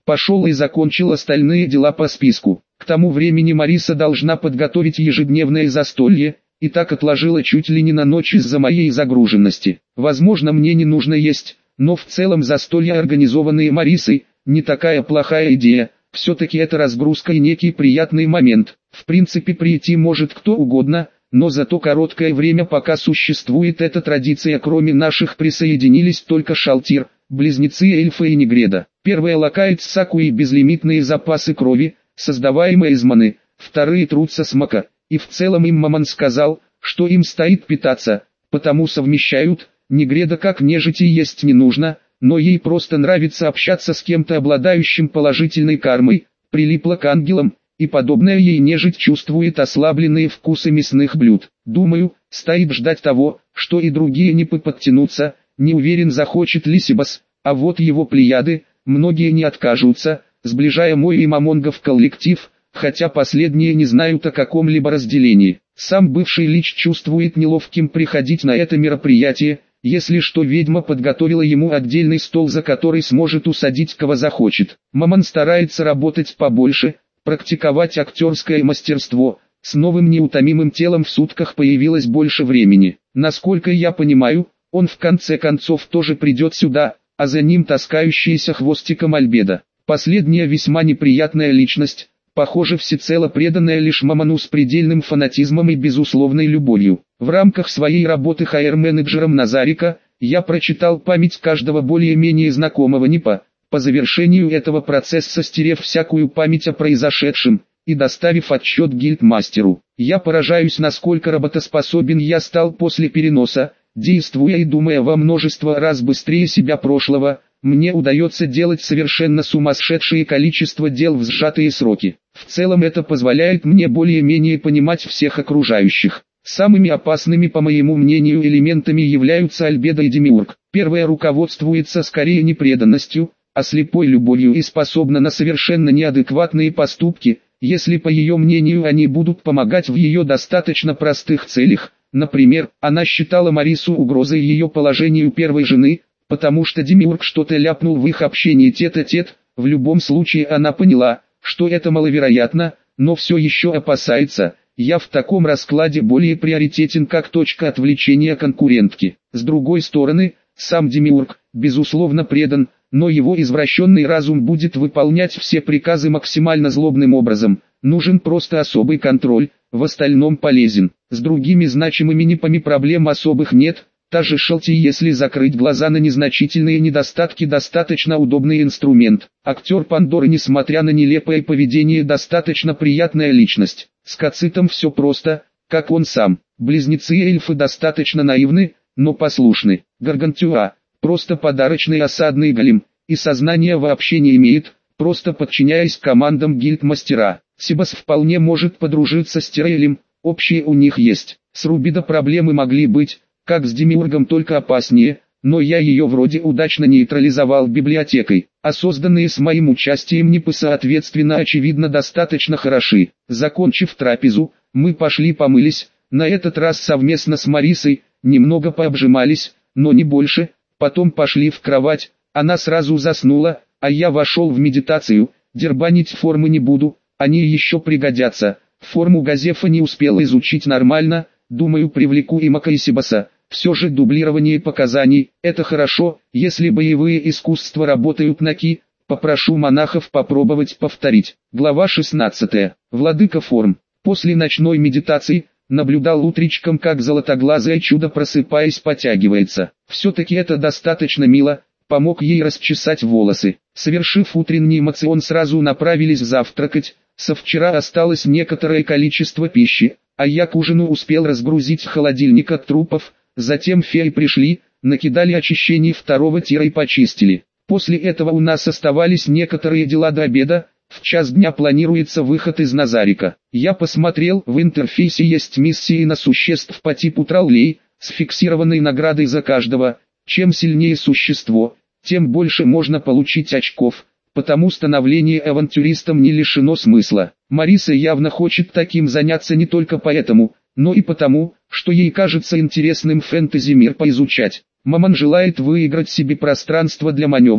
пошел и закончил остальные дела по списку. К тому времени Мариса должна подготовить ежедневное застолье, и так отложила чуть ли не на ночь из-за моей загруженности. Возможно, мне не нужно есть, но в целом застолья, организованные Марисой, не такая плохая идея. Все-таки это разгрузка и некий приятный момент. В принципе, прийти может кто угодно, но за то короткое время, пока существует эта традиция, кроме наших присоединились только Шалтир, близнецы Эльфа и Негреда. Первые лакают саку и безлимитные запасы крови, создаваемые из маны, вторые трутся с мака, и в целом им Мамон сказал, что им стоит питаться, потому совмещают. Негреда как нежити есть не нужно, но ей просто нравится общаться с кем-то, обладающим положительной кармой, прилипла к ангелам, и подобная ей нежить чувствует ослабленные вкусы мясных блюд. Думаю, стоит ждать того, что и другие не подтянутся, не уверен, захочет ли Сибас, а вот его плеяды, многие не откажутся, сближая мой и Мамонгов коллектив, хотя последние не знают о каком-либо разделении. Сам бывший лич чувствует неловким приходить на это мероприятие, если что, ведьма подготовила ему отдельный стол, за который сможет усадить кого захочет. Мамон старается работать побольше, практиковать актерское мастерство. С новым неутомимым телом в сутках появилось больше времени. Насколько я понимаю, он в конце концов тоже придет сюда, а за ним таскающаяся хвостиком Альбеда. Последняя весьма неприятная личность, похоже, всецело преданная лишь Мамону с предельным фанатизмом и безусловной любовью. В рамках своей работы эйч ар-менеджером Назарика, я прочитал память каждого более-менее знакомого НИПа, по завершению этого процесса стерев всякую память о произошедшем, и доставив отчет гильдмастеру. Я поражаюсь, насколько работоспособен я стал после переноса, действуя и думая во множество раз быстрее себя прошлого. Мне удается делать совершенно сумасшедшее количество дел в сжатые сроки. В целом это позволяет мне более-менее понимать всех окружающих. Самыми опасными, по моему мнению, элементами являются Альбеда и Демиург. Первая руководствуется скорее не преданностью, а слепой любовью и способна на совершенно неадекватные поступки, если по ее мнению они будут помогать в ее достаточно простых целях. Например, она считала Марису угрозой ее положению первой жены, потому что Демиург что-то ляпнул в их общении тет-а-тет. В любом случае она поняла, что это маловероятно, но все еще опасается. Я в таком раскладе более приоритетен как точка отвлечения конкурентки. С другой стороны, сам Демиург, безусловно, предан, но его извращенный разум будет выполнять все приказы максимально злобным образом. Нужен просто особый контроль, в остальном полезен. С другими значимыми НИПами проблем особых нет. Та же Шалти, если закрыть глаза на незначительные недостатки, достаточно удобный инструмент. Актер Пандоры, несмотря на нелепое поведение, достаточно приятная личность. С Кацитом все просто, как он сам. Близнецы-эльфы достаточно наивны, но послушны. Гаргантюа – просто подарочный осадный голем, и сознания вообще не имеет, просто подчиняясь командам гильдмастера. Сибас вполне может подружиться с Тирелем, общие у них есть. С Рубидо проблемы могли быть, как с Демиургом, только опаснее, но я ее вроде удачно нейтрализовал библиотекой, а созданные с моим участием НИПы соответственно очевидно достаточно хороши. Закончив трапезу, мы пошли помылись, на этот раз совместно с Марисой, немного пообжимались, но не больше, потом пошли в кровать, она сразу заснула, а я вошел в медитацию. Дербанить формы не буду, они еще пригодятся. Форму Газефа не успел изучить нормально, думаю, привлеку и Мака и Сибаса. Все же дублирование показаний – это хорошо. Если боевые искусства работают на ки, попрошу монахов попробовать повторить. Глава шестнадцатая. Владыка форм. После ночной медитации наблюдал утречком, как золотоглазое чудо, просыпаясь, потягивается. Все-таки это достаточно мило. Помог ей расчесать волосы. Совершив утренний эмоцион, сразу направились завтракать. Со вчера осталось некоторое количество пищи, а я к ужину успел разгрузить холодильник от трупов. Затем феи пришли, накидали очищений второго тира и почистили. После этого у нас оставались некоторые дела до обеда. В час дня планируется выход из Назарика. Я посмотрел, в интерфейсе есть миссии на существ по типу троллей, с фиксированной наградой за каждого. Чем сильнее существо, тем больше можно получить очков, потому становление авантюристом не лишено смысла. Мариса явно хочет таким заняться не только поэтому, но и потому, что ей кажется интересным фэнтези-мир поизучать. Мамон желает выиграть себе пространство для маневра,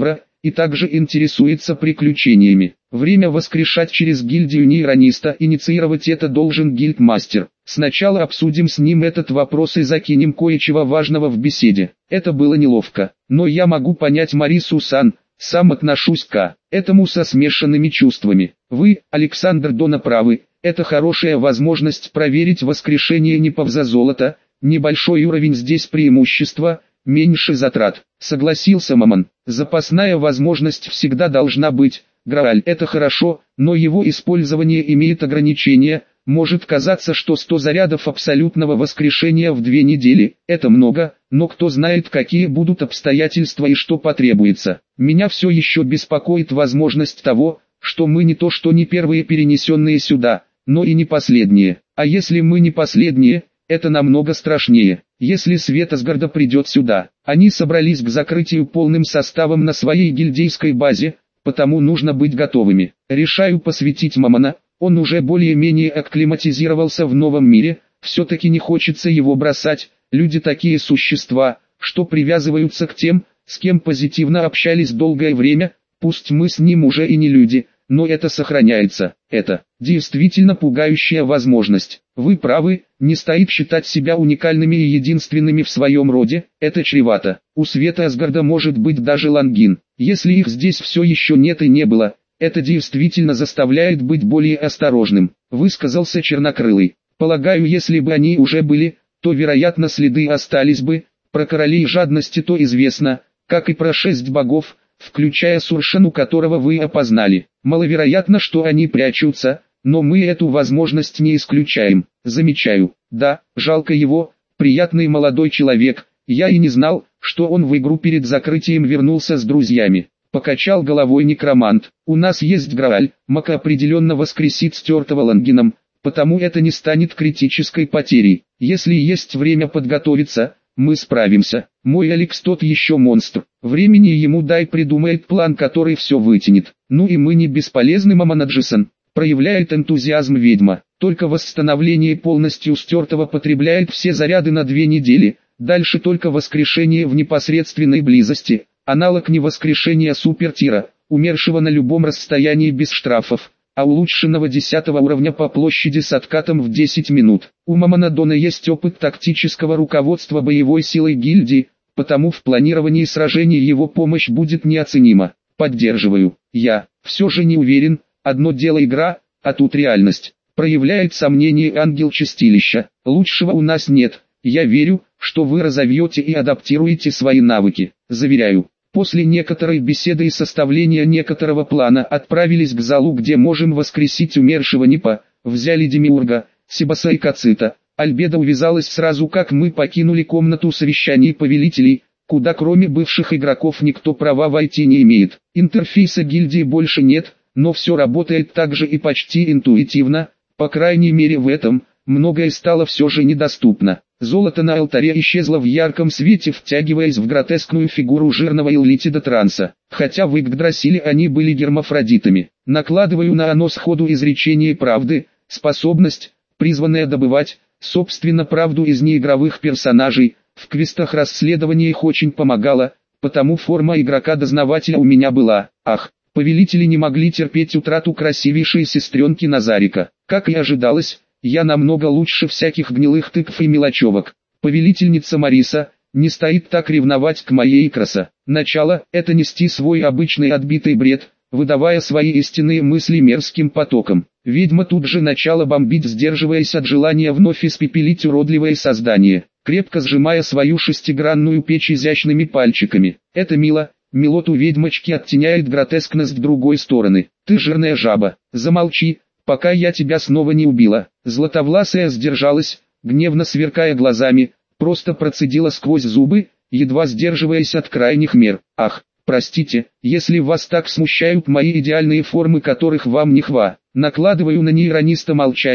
и также интересуется приключениями. Время воскрешать через гильдию нейрониста, инициировать это должен гильдмастер. Сначала обсудим с ним этот вопрос и закинем кое-чего важного в беседе. Это было неловко, но я могу понять Марису-сан, сам отношусь к этому со смешанными чувствами. Вы, Александр Дона, правы, это хорошая возможность проверить воскрешение Неповза золота, небольшой уровень здесь преимущество, меньше затрат. Согласился Мамон. Запасная возможность всегда должна быть. Грааль — это хорошо, но его использование имеет ограничения. Может казаться, что сто зарядов абсолютного воскрешения в две недели – это много, но кто знает, какие будут обстоятельства и что потребуется. Меня все еще беспокоит возможность того, что мы не то что не первые перенесенные сюда, но и не последние. А если мы не последние, это намного страшнее. Если Свет Асгарда придет сюда, они собрались к закрытию полным составом на своей гильдейской базе, потому нужно быть готовыми. Решаю посвятить Мамона. Он уже более-менее акклиматизировался в новом мире, все-таки не хочется его бросать. Люди такие существа, что привязываются к тем, с кем позитивно общались долгое время, пусть мы с ним уже и не люди, но это сохраняется. Это действительно пугающая возможность. Вы правы, не стоит считать себя уникальными и единственными в своем роде, это чревато. У Света Асгарда может быть даже Лангин, если их здесь все еще нет и не было. Это действительно заставляет быть более осторожным, высказался Чернокрылый. Полагаю, если бы они уже были, то вероятно следы остались бы. Про королей жадности то известно, как и про шесть богов, включая Суршану, которого вы опознали. Маловероятно, что они прячутся, но мы эту возможность не исключаем. Замечаю, да, жалко его, приятный молодой человек, я и не знал, что он в игру перед закрытием вернулся с друзьями. Покачал головой некромант. У нас есть Грааль, Мака определенно воскресит стертого Лангином, потому это не станет критической потерей. Если есть время подготовиться, мы справимся. Мой Алекс тот еще монстр. Времени ему дай, придумает план, который все вытянет. Ну и мы не бесполезны, Мамонаджисан. Проявляет энтузиазм ведьма. Только восстановление полностью стертого потребляет все заряды на две недели. Дальше только воскрешение в непосредственной близости. Аналог невоскрешения супертира, умершего на любом расстоянии без штрафов, а улучшенного десятого уровня по площади с откатом в десять минут. У Мамона Дона есть опыт тактического руководства боевой силой гильдии, потому в планировании сражений его помощь будет неоценима. Поддерживаю. Я все же не уверен, одно дело игра, а тут реальность. Проявляет сомнение ангел чистилища. Лучшего у нас нет. Я верю, что вы разовьете и адаптируете свои навыки. Заверяю. После некоторой беседы и составления некоторого плана отправились к залу, где можем воскресить умершего Непа, взяли Демиурга, Себаса и Кацита. Альбеда увязалась сразу, как мы покинули комнату совещаний повелителей, куда кроме бывших игроков никто права войти не имеет. Интерфейса гильдии больше нет, но все работает так же и почти интуитивно, по крайней мере в этом, многое стало все же недоступно. Золото на алтаре исчезло в ярком свете, втягиваясь в гротескную фигуру жирного Иллитида Транса. Хотя в Игдрасиле они были гермафродитами. Накладываю на оно сходу изречение правды, способность, призванная добывать, собственно, правду из неигровых персонажей. В квестах-расследованиях очень помогала, потому форма игрока-дознавателя у меня была. Ах, повелители не могли терпеть утрату красивейшей сестренки Назарика. Как и ожидалось, я намного лучше всяких гнилых тыкв и мелочевок. Повелительница Мариса не стоит так ревновать к моей Икраса. Начало – это нести свой обычный отбитый бред, выдавая свои истинные мысли мерзким потоком. Ведьма тут же начала бомбить, сдерживаясь от желания вновь испепелить уродливое создание, крепко сжимая свою шестигранную печь изящными пальчиками. Это мило, милоту ведьмочки оттеняет гротескность другой стороны. Ты жирная жаба, замолчи, пока я тебя снова не убила. Златовласая сдержалась, гневно сверкая глазами, просто процедила сквозь зубы, едва сдерживаясь от крайних мер. Ах, простите, если вас так смущают мои идеальные формы, которых вам не хва. Накладываю на нейрониста молчание,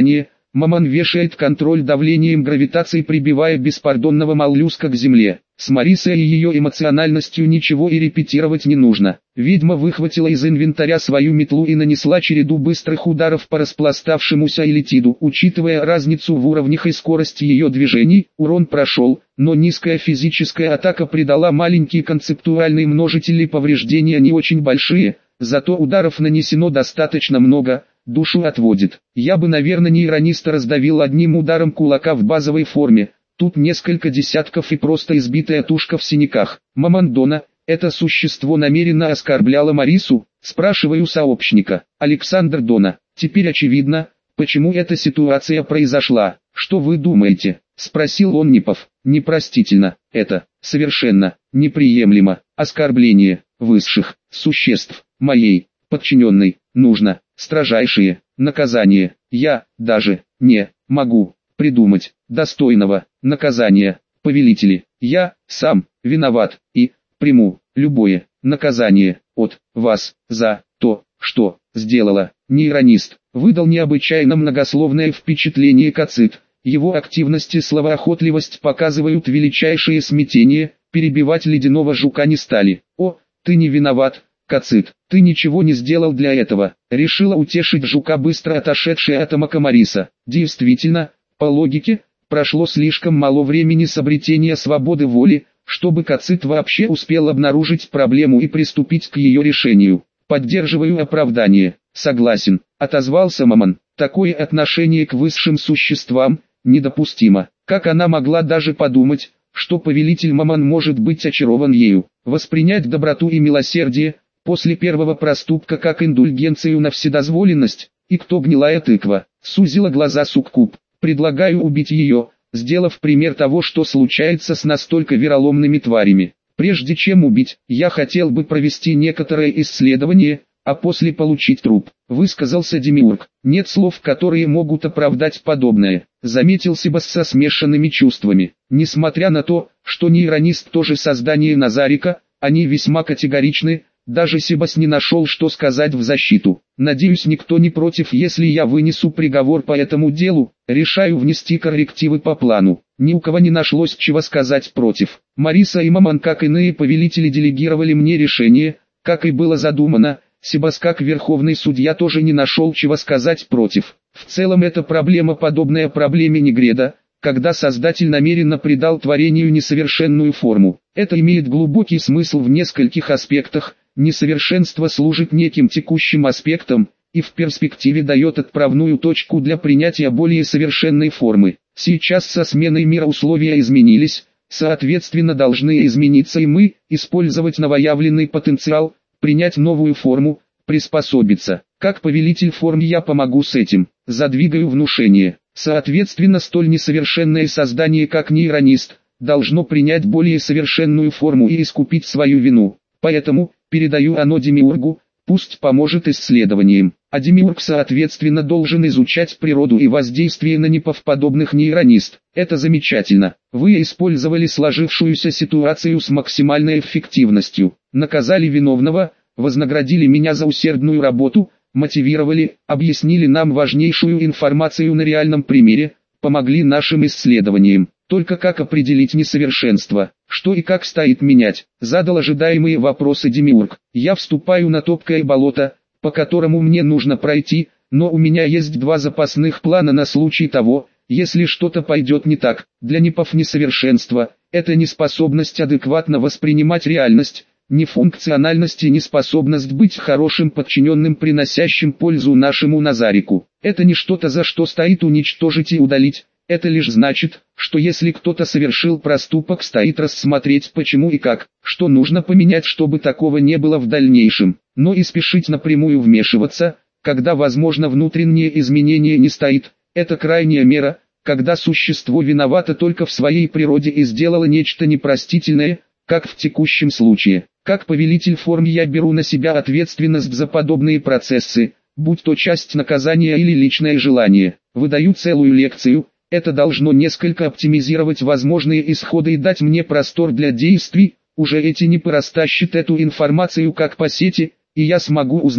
Маман вешает контроль давлением гравитации, прибивая беспардонного моллюска к земле. С Марисой и ее эмоциональностью ничего и репетировать не нужно. Ведьма выхватила из инвентаря свою метлу и нанесла череду быстрых ударов по распластавшемуся элитиду. Учитывая разницу в уровнях и скорости ее движений, урон прошел, но низкая физическая атака придала маленькие концептуальные множители, повреждения не очень большие, зато ударов нанесено достаточно много, душу отводит. Я бы, наверное, нейрониста раздавил одним ударом кулака в базовой форме. Тут несколько десятков и просто избитая тушка в синяках. Мамандона, это существо намеренно оскорбляло Марису? Спрашиваю сообщника. Александр Дона. Теперь очевидно, почему эта ситуация произошла. Что вы думаете? Спросил он Непов. Непростительно. Это совершенно неприемлемо. Оскорбление высших существ, моей подчиненной, нужно строжайшее наказание. Я даже не могу придумать достойного наказания. Повелители, я сам виноват и приму любое наказание от вас за то, что сделала. Нейронист выдал необычайно многословное впечатление Кацит. Его активность и словоохотливость показывают величайшее смятение. Перебивать ледяного жука не стали. О, ты не виноват, Кацит, ты ничего не сделал для этого. Решила утешить жука быстро отошедшая от Амака Мариса. Действительно, по логике, прошло слишком мало времени с обретения свободы воли, чтобы Кацит вообще успел обнаружить проблему и приступить к ее решению. Поддерживаю оправдание. Согласен, отозвался Маман. Такое отношение к высшим существам недопустимо. Как она могла даже подумать, что повелитель Маман может быть очарован ею? Воспринять доброту и милосердие после первого проступка как индульгенцию на вседозволенность? И кто гнилая тыква? Сузила глаза суккуб. Предлагаю убить ее, сделав пример того, что случается с настолько вероломными тварями. Прежде чем убить, я хотел бы провести некоторое исследование, а после получить труп, высказался Демиург. Нет слов, которые могут оправдать подобное, заметил Себас со смешанными чувствами. Несмотря на то, что нейронист тоже создание Назарика, они весьма категоричны, даже Себас не нашел, что сказать в защиту. Надеюсь, никто не против, если я вынесу приговор по этому делу. Решаю внести коррективы по плану. Ни у кого не нашлось чего сказать против. Мариса и Маман, как иные повелители, делегировали мне решение, как и было задумано. Себас, как верховный судья, тоже не нашел чего сказать против. В целом это проблема, подобная проблеме Негреда, когда Создатель намеренно придал творению несовершенную форму. Это имеет глубокий смысл в нескольких аспектах. Несовершенство служит неким текущим аспектом, и в перспективе дает отправную точку для принятия более совершенной формы. Сейчас со сменой мира условия изменились, соответственно должны измениться и мы, использовать новоявленный потенциал, принять новую форму, приспособиться. Как повелитель форм я помогу с этим, задвигаю внушение. Соответственно, столь несовершенное создание, как нейронист, должно принять более совершенную форму и искупить свою вину. Поэтому, передаю оно Демиургу, пусть поможет исследованиям. А Демиург соответственно должен изучать природу и воздействие на неповподобных нейронист. Это замечательно. Вы использовали сложившуюся ситуацию с максимальной эффективностью. Наказали виновного, вознаградили меня за усердную работу, мотивировали, объяснили нам важнейшую информацию на реальном примере, помогли нашим исследованиям. Только как определить несовершенство, что и как стоит менять? Задал ожидаемые вопросы Демиург. Я вступаю на топкое болото, по которому мне нужно пройти, но у меня есть два запасных плана на случай того, если что-то пойдет не так. Для Непов несовершенство – это неспособность адекватно воспринимать реальность, нефункциональность и неспособность быть хорошим подчиненным, приносящим пользу нашему Назарику. Это не что-то, за что стоит уничтожить и удалить. Это лишь значит, что если кто-то совершил проступок, стоит рассмотреть почему и как, что нужно поменять, чтобы такого не было в дальнейшем. Но и спешить напрямую вмешиваться, когда возможно внутреннее изменение не стоит, это крайняя мера, когда существо виновато только в своей природе и сделало нечто непростительное, как в текущем случае. Как повелитель форм я беру на себя ответственность за подобные процессы, будь то часть наказания или личное желание. Выдаю целую лекцию. Это должно несколько оптимизировать возможные исходы и дать мне простор для действий. Уже эти Непы растащат эту информацию как по сети, и я смогу узнать,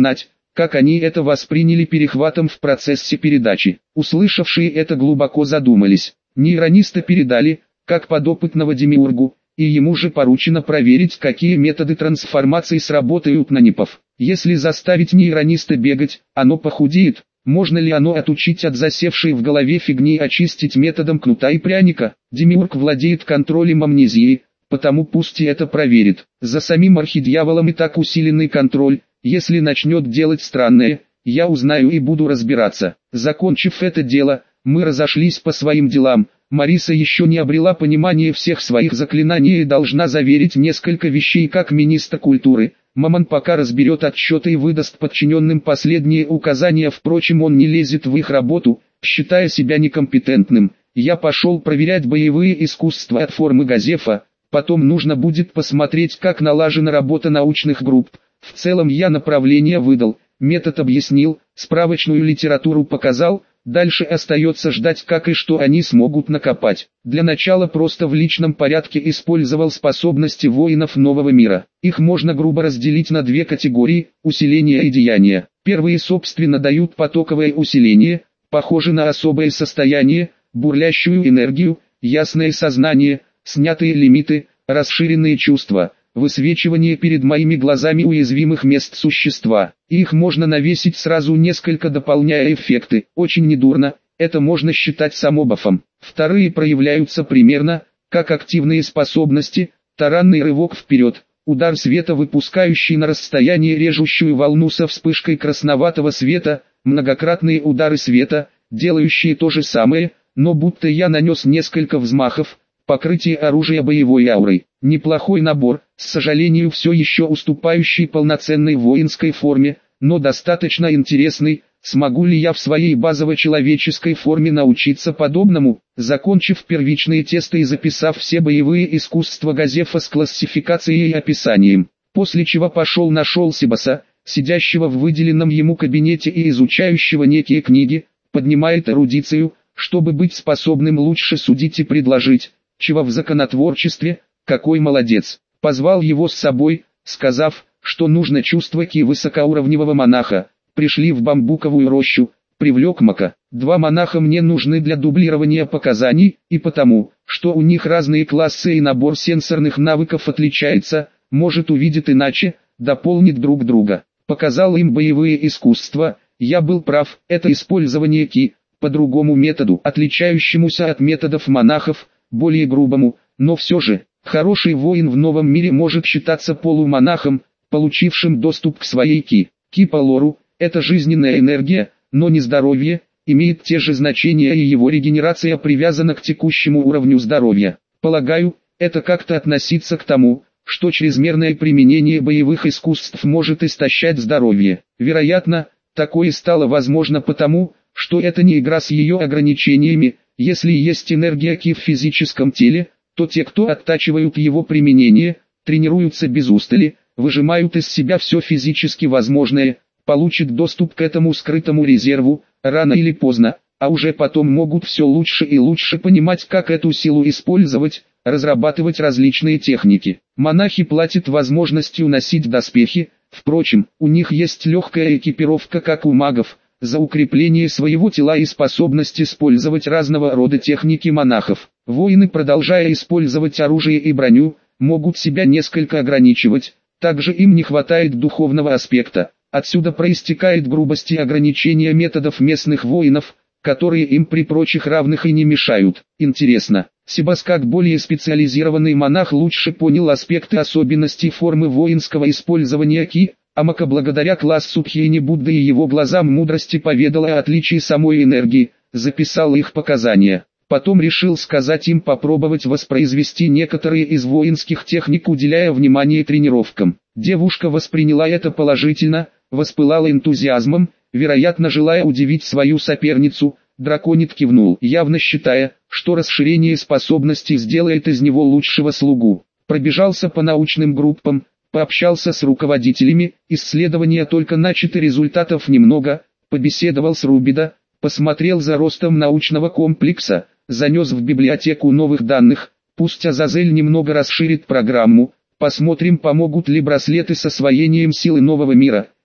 как они это восприняли перехватом в процессе передачи. Услышавшие это глубоко задумались. Нейронисты передали, как подопытного демиургу, и ему же поручено проверить, какие методы трансформации сработают на НИПов. Если заставить нейрониста бегать, оно похудеет. Можно ли оно отучить от засевшей в голове фигни и очистить методом кнута и пряника? Демиург владеет контролем амнезии, потому пусть и это проверит. За самим архидьяволом и так усиленный контроль. Если начнет делать странное, я узнаю и буду разбираться. Закончив это дело, мы разошлись по своим делам. Мариса еще не обрела понимание всех своих заклинаний и должна заверить несколько вещей как министр культуры. Мамон пока разберет отчеты и выдаст подчиненным последние указания, впрочем он не лезет в их работу, считая себя некомпетентным. Я пошел проверять боевые искусства от формы Газефа, потом нужно будет посмотреть, как налажена работа научных групп. В целом я направление выдал, метод объяснил, справочную литературу показал. Дальше остается ждать, как и что они смогут накопать. Для начала просто в личном порядке использовал способности воинов нового мира. Их можно грубо разделить на две категории – усиление и деяние. Первые собственно дают потоковое усиление, похоже на особое состояние, бурлящую энергию, ясное сознание, снятые лимиты, расширенные чувства, высвечивание перед моими глазами уязвимых мест существа. Их можно навесить сразу несколько, дополняя эффекты. Очень недурно, это можно считать самобафом. Вторые проявляются примерно, как активные способности, таранный рывок вперед, удар света, выпускающий на расстоянии режущую волну со вспышкой красноватого света, многократные удары света, делающие то же самое, но будто я нанес несколько взмахов, покрытие оружия боевой аурой. Неплохой набор, с сожалению все еще уступающий полноценной воинской форме, но достаточно интересный. Смогу ли я в своей базово-человеческой форме научиться подобному? Закончив первичные тесты и записав все боевые искусства Газефа с классификацией и описанием, после чего пошел нашел Сибаса, сидящего в выделенном ему кабинете и изучающего некие книги, поднимает эрудицию, чтобы быть способным лучше судить и предложить, чего в законотворчестве. Какой молодец. Позвал его с собой, сказав, что нужно чувство ки высокоуровневого монаха. Пришли в бамбуковую рощу, привлек Мака. Два монаха мне нужны для дублирования показаний, и потому, что у них разные классы и набор сенсорных навыков отличается, может увидит иначе, дополнит друг друга. Показал им боевые искусства, я был прав, это использование ки, по другому методу, отличающемуся от методов монахов, более грубому, но все же. Хороший воин в новом мире может считаться полумонахом, получившим доступ к своей ки. Ки по лору – это жизненная энергия, но не здоровье, имеет те же значения и его регенерация привязана к текущему уровню здоровья. Полагаю, это как-то относится к тому, что чрезмерное применение боевых искусств может истощать здоровье. Вероятно, такое стало возможно потому, что это не игра с ее ограничениями. Если есть энергия ки в физическом теле, то те, кто оттачивают его применение, тренируются без устали, выжимают из себя все физически возможное, получат доступ к этому скрытому резерву, рано или поздно, а уже потом могут все лучше и лучше понимать, как эту силу использовать, разрабатывать различные техники. Монахи платят возможностью носить доспехи, впрочем, у них есть легкая экипировка, как у магов, за укрепление своего тела и способность использовать разного рода техники монахов. Воины, продолжая использовать оружие и броню, могут себя несколько ограничивать, также им не хватает духовного аспекта. Отсюда проистекает грубость и ограничение методов местных воинов, которые им при прочих равных и не мешают. Интересно, Сибас как более специализированный монах лучше понял аспекты особенностей формы воинского использования ки, а Мака благодаря классу Тхейни Будды и его глазам мудрости поведал о отличии самой энергии, записал их показания. Потом решил сказать им попробовать воспроизвести некоторые из воинских техник, уделяя внимание тренировкам. Девушка восприняла это положительно, воспылала энтузиазмом, вероятно желая удивить свою соперницу. Драконит кивнул, явно считая, что расширение способностей сделает из него лучшего слугу. Пробежался по научным группам, пообщался с руководителями, исследования только начаты, результатов немного, побеседовал с Рубида, посмотрел за ростом научного комплекса, занес в библиотеку новых данных, пусть Азазель немного расширит программу, посмотрим, помогут ли браслеты с освоением силы нового мира.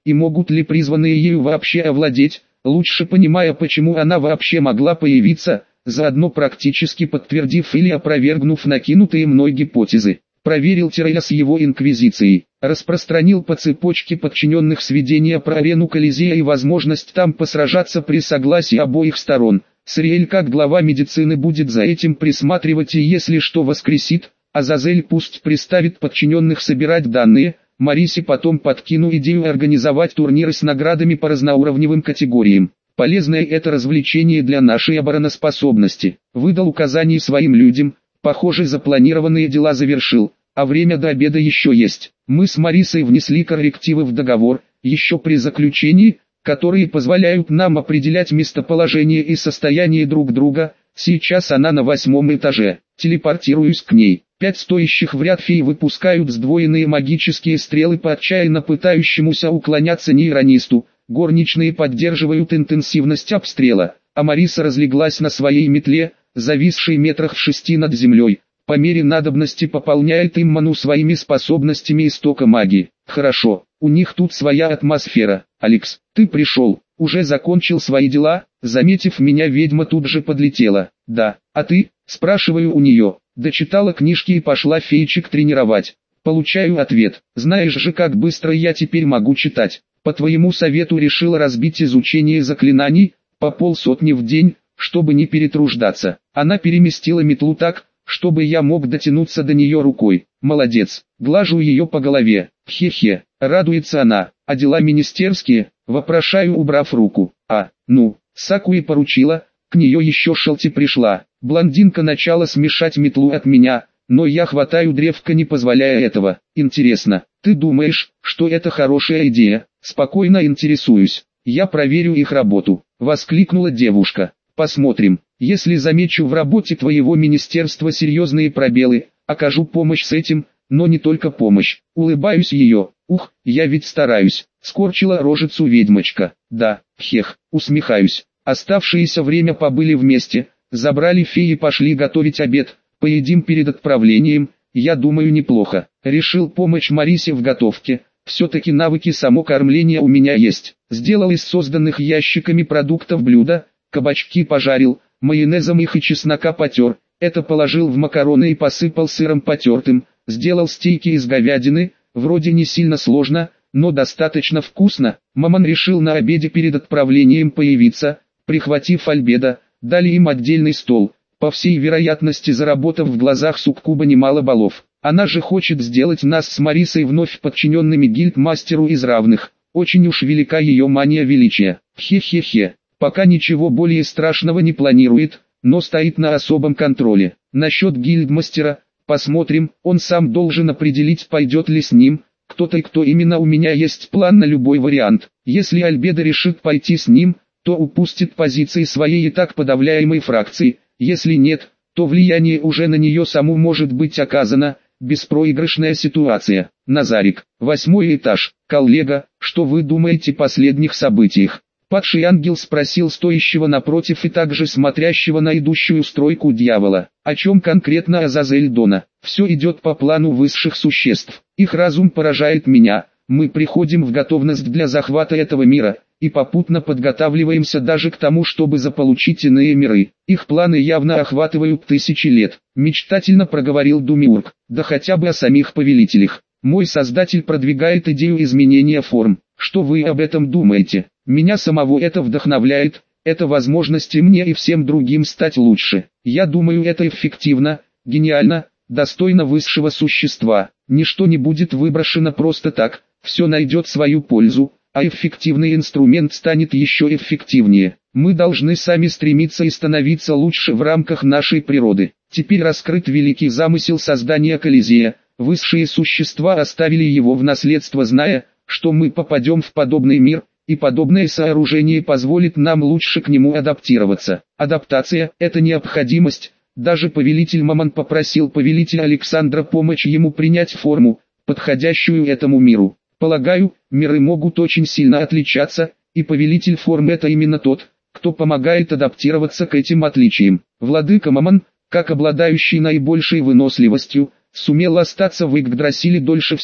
и могут ли призванные ею вообще овладеть, лучше понимая, почему она вообще могла появиться, заодно практически подтвердив или опровергнув накинутые мной гипотезы. Проверил Тирея с его инквизицией, распространил по цепочке подчиненных сведения про арену Колизея и возможность там посражаться при согласии обоих сторон. Сриэль как глава медицины будет за этим присматривать и если что воскресит, Азазель пусть приставит подчиненных собирать данные. Марисе потом подкину идею организовать турниры с наградами по разноуровневым категориям. Полезное это развлечение для нашей обороноспособности. Выдал указания своим людям, похоже запланированные дела завершил, а время до обеда еще есть. Мы с Марисой внесли коррективы в договор, еще при заключении, которые позволяют нам определять местоположение и состояние друг друга. Сейчас она на восьмом этаже, телепортируюсь к ней. Пять стоящих в ряд фей выпускают сдвоенные магические стрелы по отчаянно пытающемуся уклоняться нейронисту. Горничные поддерживают интенсивность обстрела, а Мариса разлеглась на своей метле, зависшей метрах в шести над землей. По мере надобности пополняет им ману своими способностями истока магии. Хорошо, у них тут своя атмосфера. Алекс, ты пришел, уже закончил свои дела? Заметив меня, ведьма тут же подлетела. Да, а ты? Спрашиваю у нее. Дочитала книжки и пошла феечек тренировать. Получаю ответ. Знаешь же, как быстро я теперь могу читать. По твоему совету решила разбить изучение заклинаний, по полсотни в день, чтобы не перетруждаться. Она переместила метлу так, чтобы я мог дотянуться до нее рукой. Молодец. Глажу ее по голове. Хе-хе. Радуется она. А дела министерские? Вопрошаю, убрав руку. А, ну, Сакуи поручила, к нее еще Шелти пришла. Блондинка начала смешать метлу от меня, но я хватаю древко, не позволяя этого. Интересно, ты думаешь, что это хорошая идея? Спокойно интересуюсь. Я проверю их работу. Воскликнула девушка. Посмотрим. Если замечу в работе твоего министерства серьезные пробелы, окажу помощь с этим, но не только помощь. Улыбаюсь ее. Ух, я ведь стараюсь. Скорчила рожицу ведьмочка. Да, хех, усмехаюсь. Оставшееся время побыли вместе, забрали феи и пошли готовить обед. Поедим перед отправлением, я думаю, неплохо. Решил помочь Марисе в готовке. Все-таки навыки самокормления у меня есть. Сделал из созданных ящиками продуктов блюда, кабачки пожарил, майонезом их и чеснока потер, это положил в макароны и посыпал сыром потертым, сделал стейки из говядины, вроде не сильно сложно, но достаточно вкусно. Маман решил на обеде перед отправлением появиться, прихватив Альбедо, дали им отдельный стол, по всей вероятности заработав в глазах суккуба немало баллов. Она же хочет сделать нас с Марисой вновь подчиненными гильдмастеру из равных, очень уж велика ее мания величия. Хе-хе-хе, пока ничего более страшного не планирует, но стоит на особом контроле. Насчет гильдмастера, посмотрим, он сам должен определить, пойдет ли с ним, кто-то и кто именно. У меня есть план на любой вариант. Если Альбедо решит пойти с ним, то упустит позиции своей и так подавляемой фракции, если нет, то влияние уже на нее саму может быть оказано. Беспроигрышная ситуация. Назарик, восьмой этаж. Коллега, что вы думаете о последних событиях? Падший ангел спросил стоящего напротив и также смотрящего на идущую стройку дьявола. О чем конкретно Азазель Дона? Все идет по плану высших существ. Их разум поражает меня. Мы приходим в готовность для захвата этого мира, и попутно подготавливаемся даже к тому, чтобы заполучить иные миры. Их планы явно охватывают тысячи лет. Мечтательно проговорил Думиург. Да хотя бы о самих повелителях. Мой создатель продвигает идею изменения форм. Что вы об этом думаете? Меня самого это вдохновляет. Это возможность и мне, и всем другим стать лучше. Я думаю, это эффективно, гениально, достойно высшего существа. Ничто не будет выброшено просто так. Все найдет свою пользу, а эффективный инструмент станет еще эффективнее. Мы должны сами стремиться и становиться лучше в рамках нашей природы. Теперь раскрыт великий замысел создания Колизея. Высшие существа оставили его в наследство, зная, что мы попадем в подобный мир, и подобное сооружение позволит нам лучше к нему адаптироваться. Адаптация – это необходимость. Даже повелитель Маман попросил повелителя Александра помочь ему принять форму, подходящую этому миру. Полагаю, миры могут очень сильно отличаться, и повелитель форм – это именно тот, кто помогает адаптироваться к этим отличиям. Владыка Маман, как обладающий наибольшей выносливостью, сумел остаться в Игдрасиле дольше всех,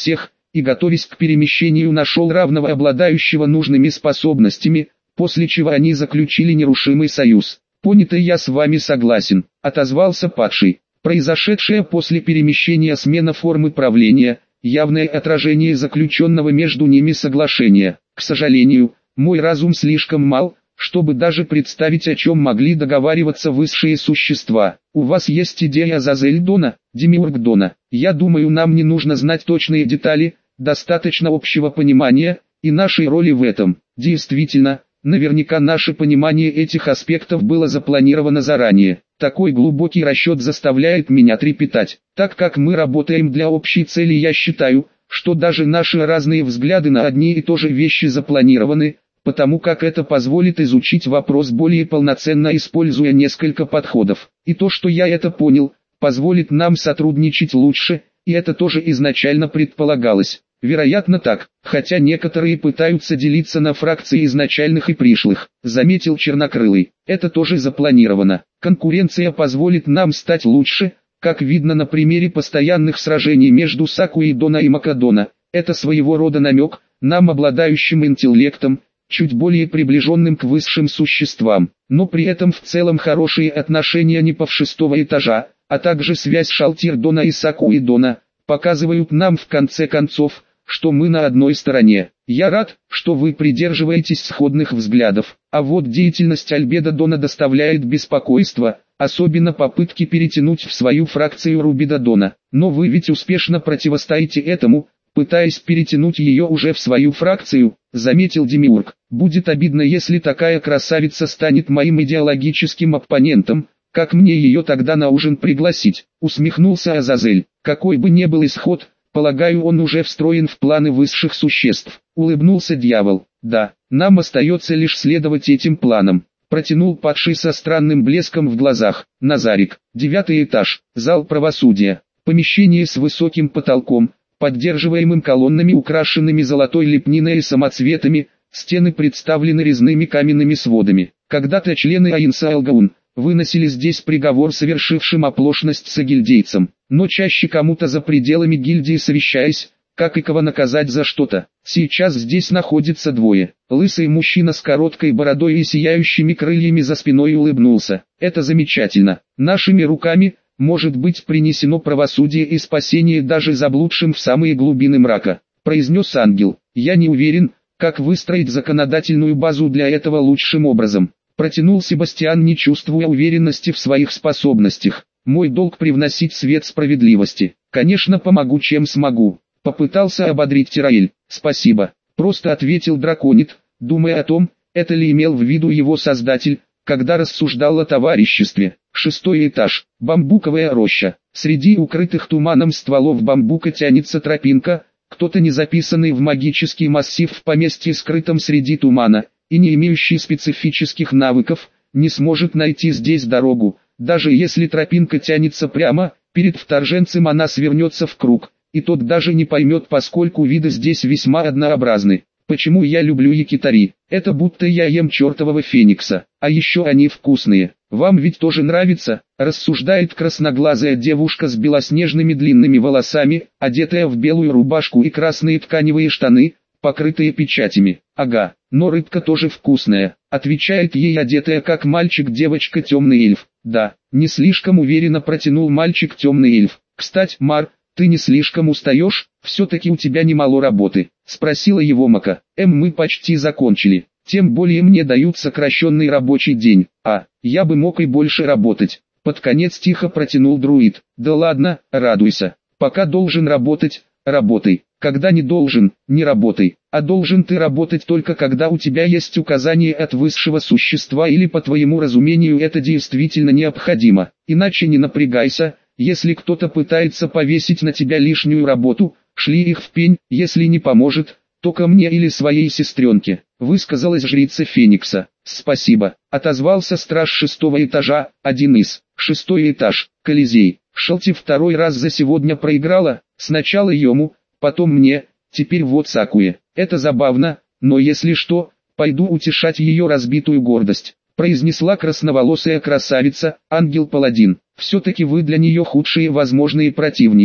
и, готовясь к перемещению, нашел равного обладающего нужными способностями, после чего они заключили нерушимый союз. «Понято, я с вами согласен», — отозвался падший. Произошедшая после перемещения смена формы правления — явное отражение заключенного между ними соглашения. К сожалению, мой разум слишком мал, чтобы даже представить, о чем могли договариваться высшие существа. У вас есть идея Азазель Дона, Демиург Дона? Я думаю, нам не нужно знать точные детали, достаточно общего понимания и нашей роли в этом. Действительно, наверняка наше понимание этих аспектов было запланировано заранее. Такой глубокий расчет заставляет меня трепетать. Так как мы работаем для общей цели, я считаю, что даже наши разные взгляды на одни и то же вещи запланированы, потому как это позволит изучить вопрос более полноценно, используя несколько подходов. И то, что я это понял, позволит нам сотрудничать лучше, и это тоже изначально предполагалось. Вероятно так, хотя некоторые пытаются делиться на фракции изначальных и пришлых, заметил Чернокрылый. Это тоже запланировано. Конкуренция позволит нам стать лучше, как видно на примере постоянных сражений между Сакуи Дона и Макадона. Это своего рода намек, нам, обладающим интеллектом, чуть более приближенным к высшим существам, но при этом в целом хорошие отношения Непов шестого этажа, а также связь Шалтир Дона и Сакуи Дона, показывают нам в конце концов, что мы на одной стороне. Я рад, что вы придерживаетесь сходных взглядов, а вот деятельность Альбедо Дона доставляет беспокойство, особенно попытки перетянуть в свою фракцию Рубида Дона. Но вы ведь успешно противостоите этому, пытаясь перетянуть ее уже в свою фракцию, заметил Демиург. Будет обидно, если такая красавица станет моим идеологическим оппонентом, как мне ее тогда на ужин пригласить, усмехнулся Азазель. Какой бы ни был исход, полагаю, он уже встроен в планы высших существ. Улыбнулся дьявол. Да, нам остается лишь следовать этим планам. Протянул падший со странным блеском в глазах. Назарик. Девятый этаж. Зал правосудия. Помещение с высоким потолком, поддерживаемым колоннами, украшенными золотой лепниной и самоцветами. Стены представлены резными каменными сводами. Когда-то члены Аинса Алгаун выносили здесь приговор совершившим оплошность сагильдейцам, но чаще кому-то за пределами гильдии совещаясь, как и кого наказать за что-то. Сейчас здесь находится двое. Лысый мужчина с короткой бородой и сияющими крыльями за спиной улыбнулся. Это замечательно. Нашими руками может быть принесено правосудие и спасение даже заблудшим в самые глубины мрака, произнес ангел. Я не уверен, как выстроить законодательную базу для этого лучшим образом. Протянул Себастьян, не чувствуя уверенности в своих способностях. Мой долг привносить свет справедливости. Конечно, помогу, чем смогу. Попытался ободрить Тираэль. Спасибо. Просто ответил драконит, думая о том, это ли имел в виду его создатель, когда рассуждал о товариществе. Шестой этаж. Бамбуковая роща. Среди укрытых туманом стволов бамбука тянется тропинка. Кто-то, не записанный в магический массив в поместье, скрытом среди тумана, и не имеющий специфических навыков, не сможет найти здесь дорогу. Даже если тропинка тянется прямо, перед вторженцем она свернется в круг, и тот даже не поймет, поскольку виды здесь весьма однообразны. Почему я люблю якитари? Это будто я ем чертового феникса, а еще они вкусные. Вам ведь тоже нравится? Рассуждает красноглазая девушка с белоснежными длинными волосами, одетая в белую рубашку и красные тканевые штаны, покрытые печатями. Ага, но рыбка тоже вкусная, отвечает ей одетая как мальчик девочка темный эльф. Да, не слишком уверенно протянул мальчик темный эльф. Кстати, Мар, ты не слишком устаешь? Все-таки у тебя немало работы, спросила его Мака. Эм, мы почти закончили. Тем более мне дают сокращенный рабочий день. А, я бы мог и больше работать. Под конец тихо протянул друид. Да ладно, радуйся. Пока должен работать, работай. Когда не должен, не работай. А должен ты работать только когда у тебя есть указание от высшего существа или по твоему разумению это действительно необходимо. Иначе не напрягайся. Если кто-то пытается повесить на тебя лишнюю работу, шли их в пень. Если не поможет, то ко мне или своей сестренке, высказалась жрица Феникса. Спасибо, отозвался страж шестого этажа, один из. Шестой этаж, Колизей. Шалти второй раз за сегодня проиграла, сначала Йому, потом мне, теперь вот Сакуе. Это забавно, но если что, пойду утешать ее разбитую гордость, произнесла красноволосая красавица, ангел-паладин. Все-таки вы для нее худшие возможные противники.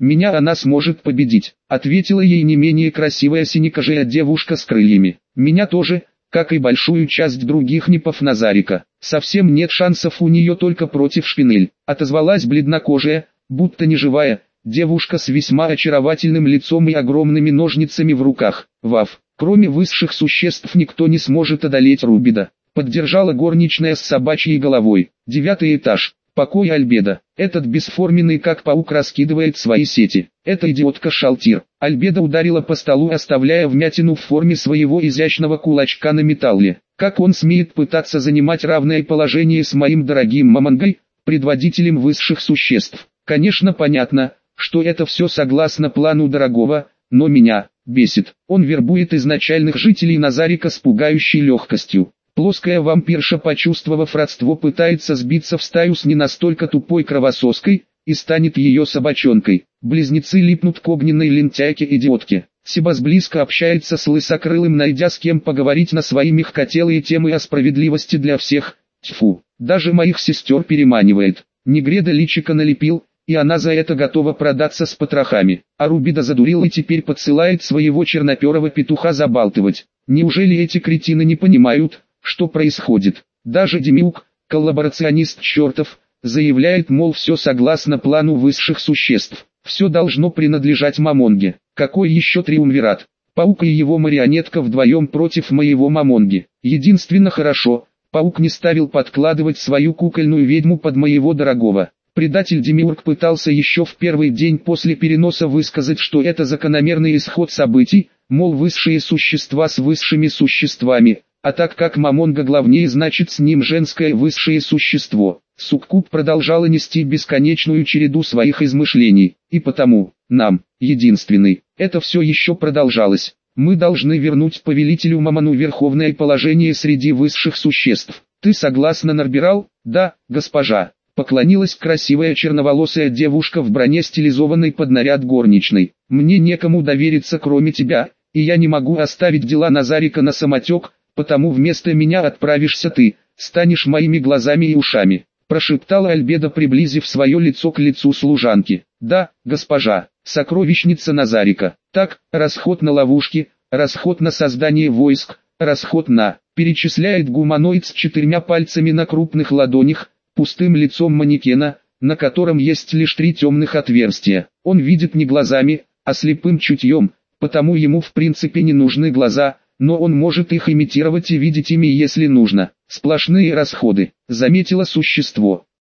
меня она сможет победить», — ответила ей не менее красивая синекожая девушка с крыльями. «Меня тоже, как и большую часть других непов Назарика. Совсем нет шансов у нее только против Шпинель», — отозвалась бледнокожая, будто неживая, девушка с весьма очаровательным лицом и огромными ножницами в руках. «Вав, кроме высших существ никто не сможет одолеть Рубида», — поддержала горничная с собачьей головой. Девятый этаж. Покой Альбедо. Этот бесформенный как паук раскидывает свои сети. Это идиотка Шалтир. Альбедо ударила по столу, оставляя вмятину в форме своего изящного кулачка на металле. Как он смеет пытаться занимать равное положение с моим дорогим Мамангой, предводителем высших существ? Конечно, понятно, что это все согласно плану дорогого, но меня бесит. Он вербует изначальных жителей Назарика с пугающей легкостью. Плоская вампирша, почувствовав родство, пытается сбиться в стаю с не настолько тупой кровосоской, и станет ее собачонкой. Близнецы липнут к огненной лентяйке-идиотке. Себас близко общается с лысокрылым, найдя с кем поговорить на свои мягкотелые темы о справедливости для всех. Тьфу, даже моих сестер переманивает. Негреда личико налепил, и она за это готова продаться с потрохами. А Рубида задурил и теперь подсылает своего черноперого петуха забалтывать. Неужели эти кретины не понимают, что происходит? Даже Демиук, коллаборационист чертов, заявляет, мол, все согласно плану высших существ. Все должно принадлежать Мамонге. Какой еще триумвират? Паук и его марионетка вдвоем против моего Мамонги. Единственно хорошо, Паук не ставил подкладывать свою кукольную ведьму под моего дорогого. Предатель Демиург пытался еще в первый день после переноса высказать, что это закономерный исход событий, мол, высшие существа с высшими существами. А так как Мамонга главнее, значит с ним женское высшее существо. Суккуб продолжала нести бесконечную череду своих измышлений, и потому, нам, единственный, это все еще продолжалось. Мы должны вернуть повелителю Мамону верховное положение среди высших существ. Ты согласна, Нарбирал? Да, госпожа. Поклонилась красивая черноволосая девушка в броне, стилизованной под наряд горничной. Мне некому довериться кроме тебя, и я не могу оставить дела Назарика на самотек, потому вместо меня отправишься ты, станешь моими глазами и ушами», — прошептала Альбедо, приблизив свое лицо к лицу служанки. «Да, госпожа, сокровищница Назарика. Так, расход на ловушки, расход на создание войск, расход на...» Перечисляет гуманоид с четырьмя пальцами на крупных ладонях, пустым лицом манекена, на котором есть лишь три темных отверстия. Он видит не глазами, а слепым чутьем, потому ему в принципе не нужны глаза, но он может их имитировать и видеть ими, если нужно. Сплошные расходы, заметило существо.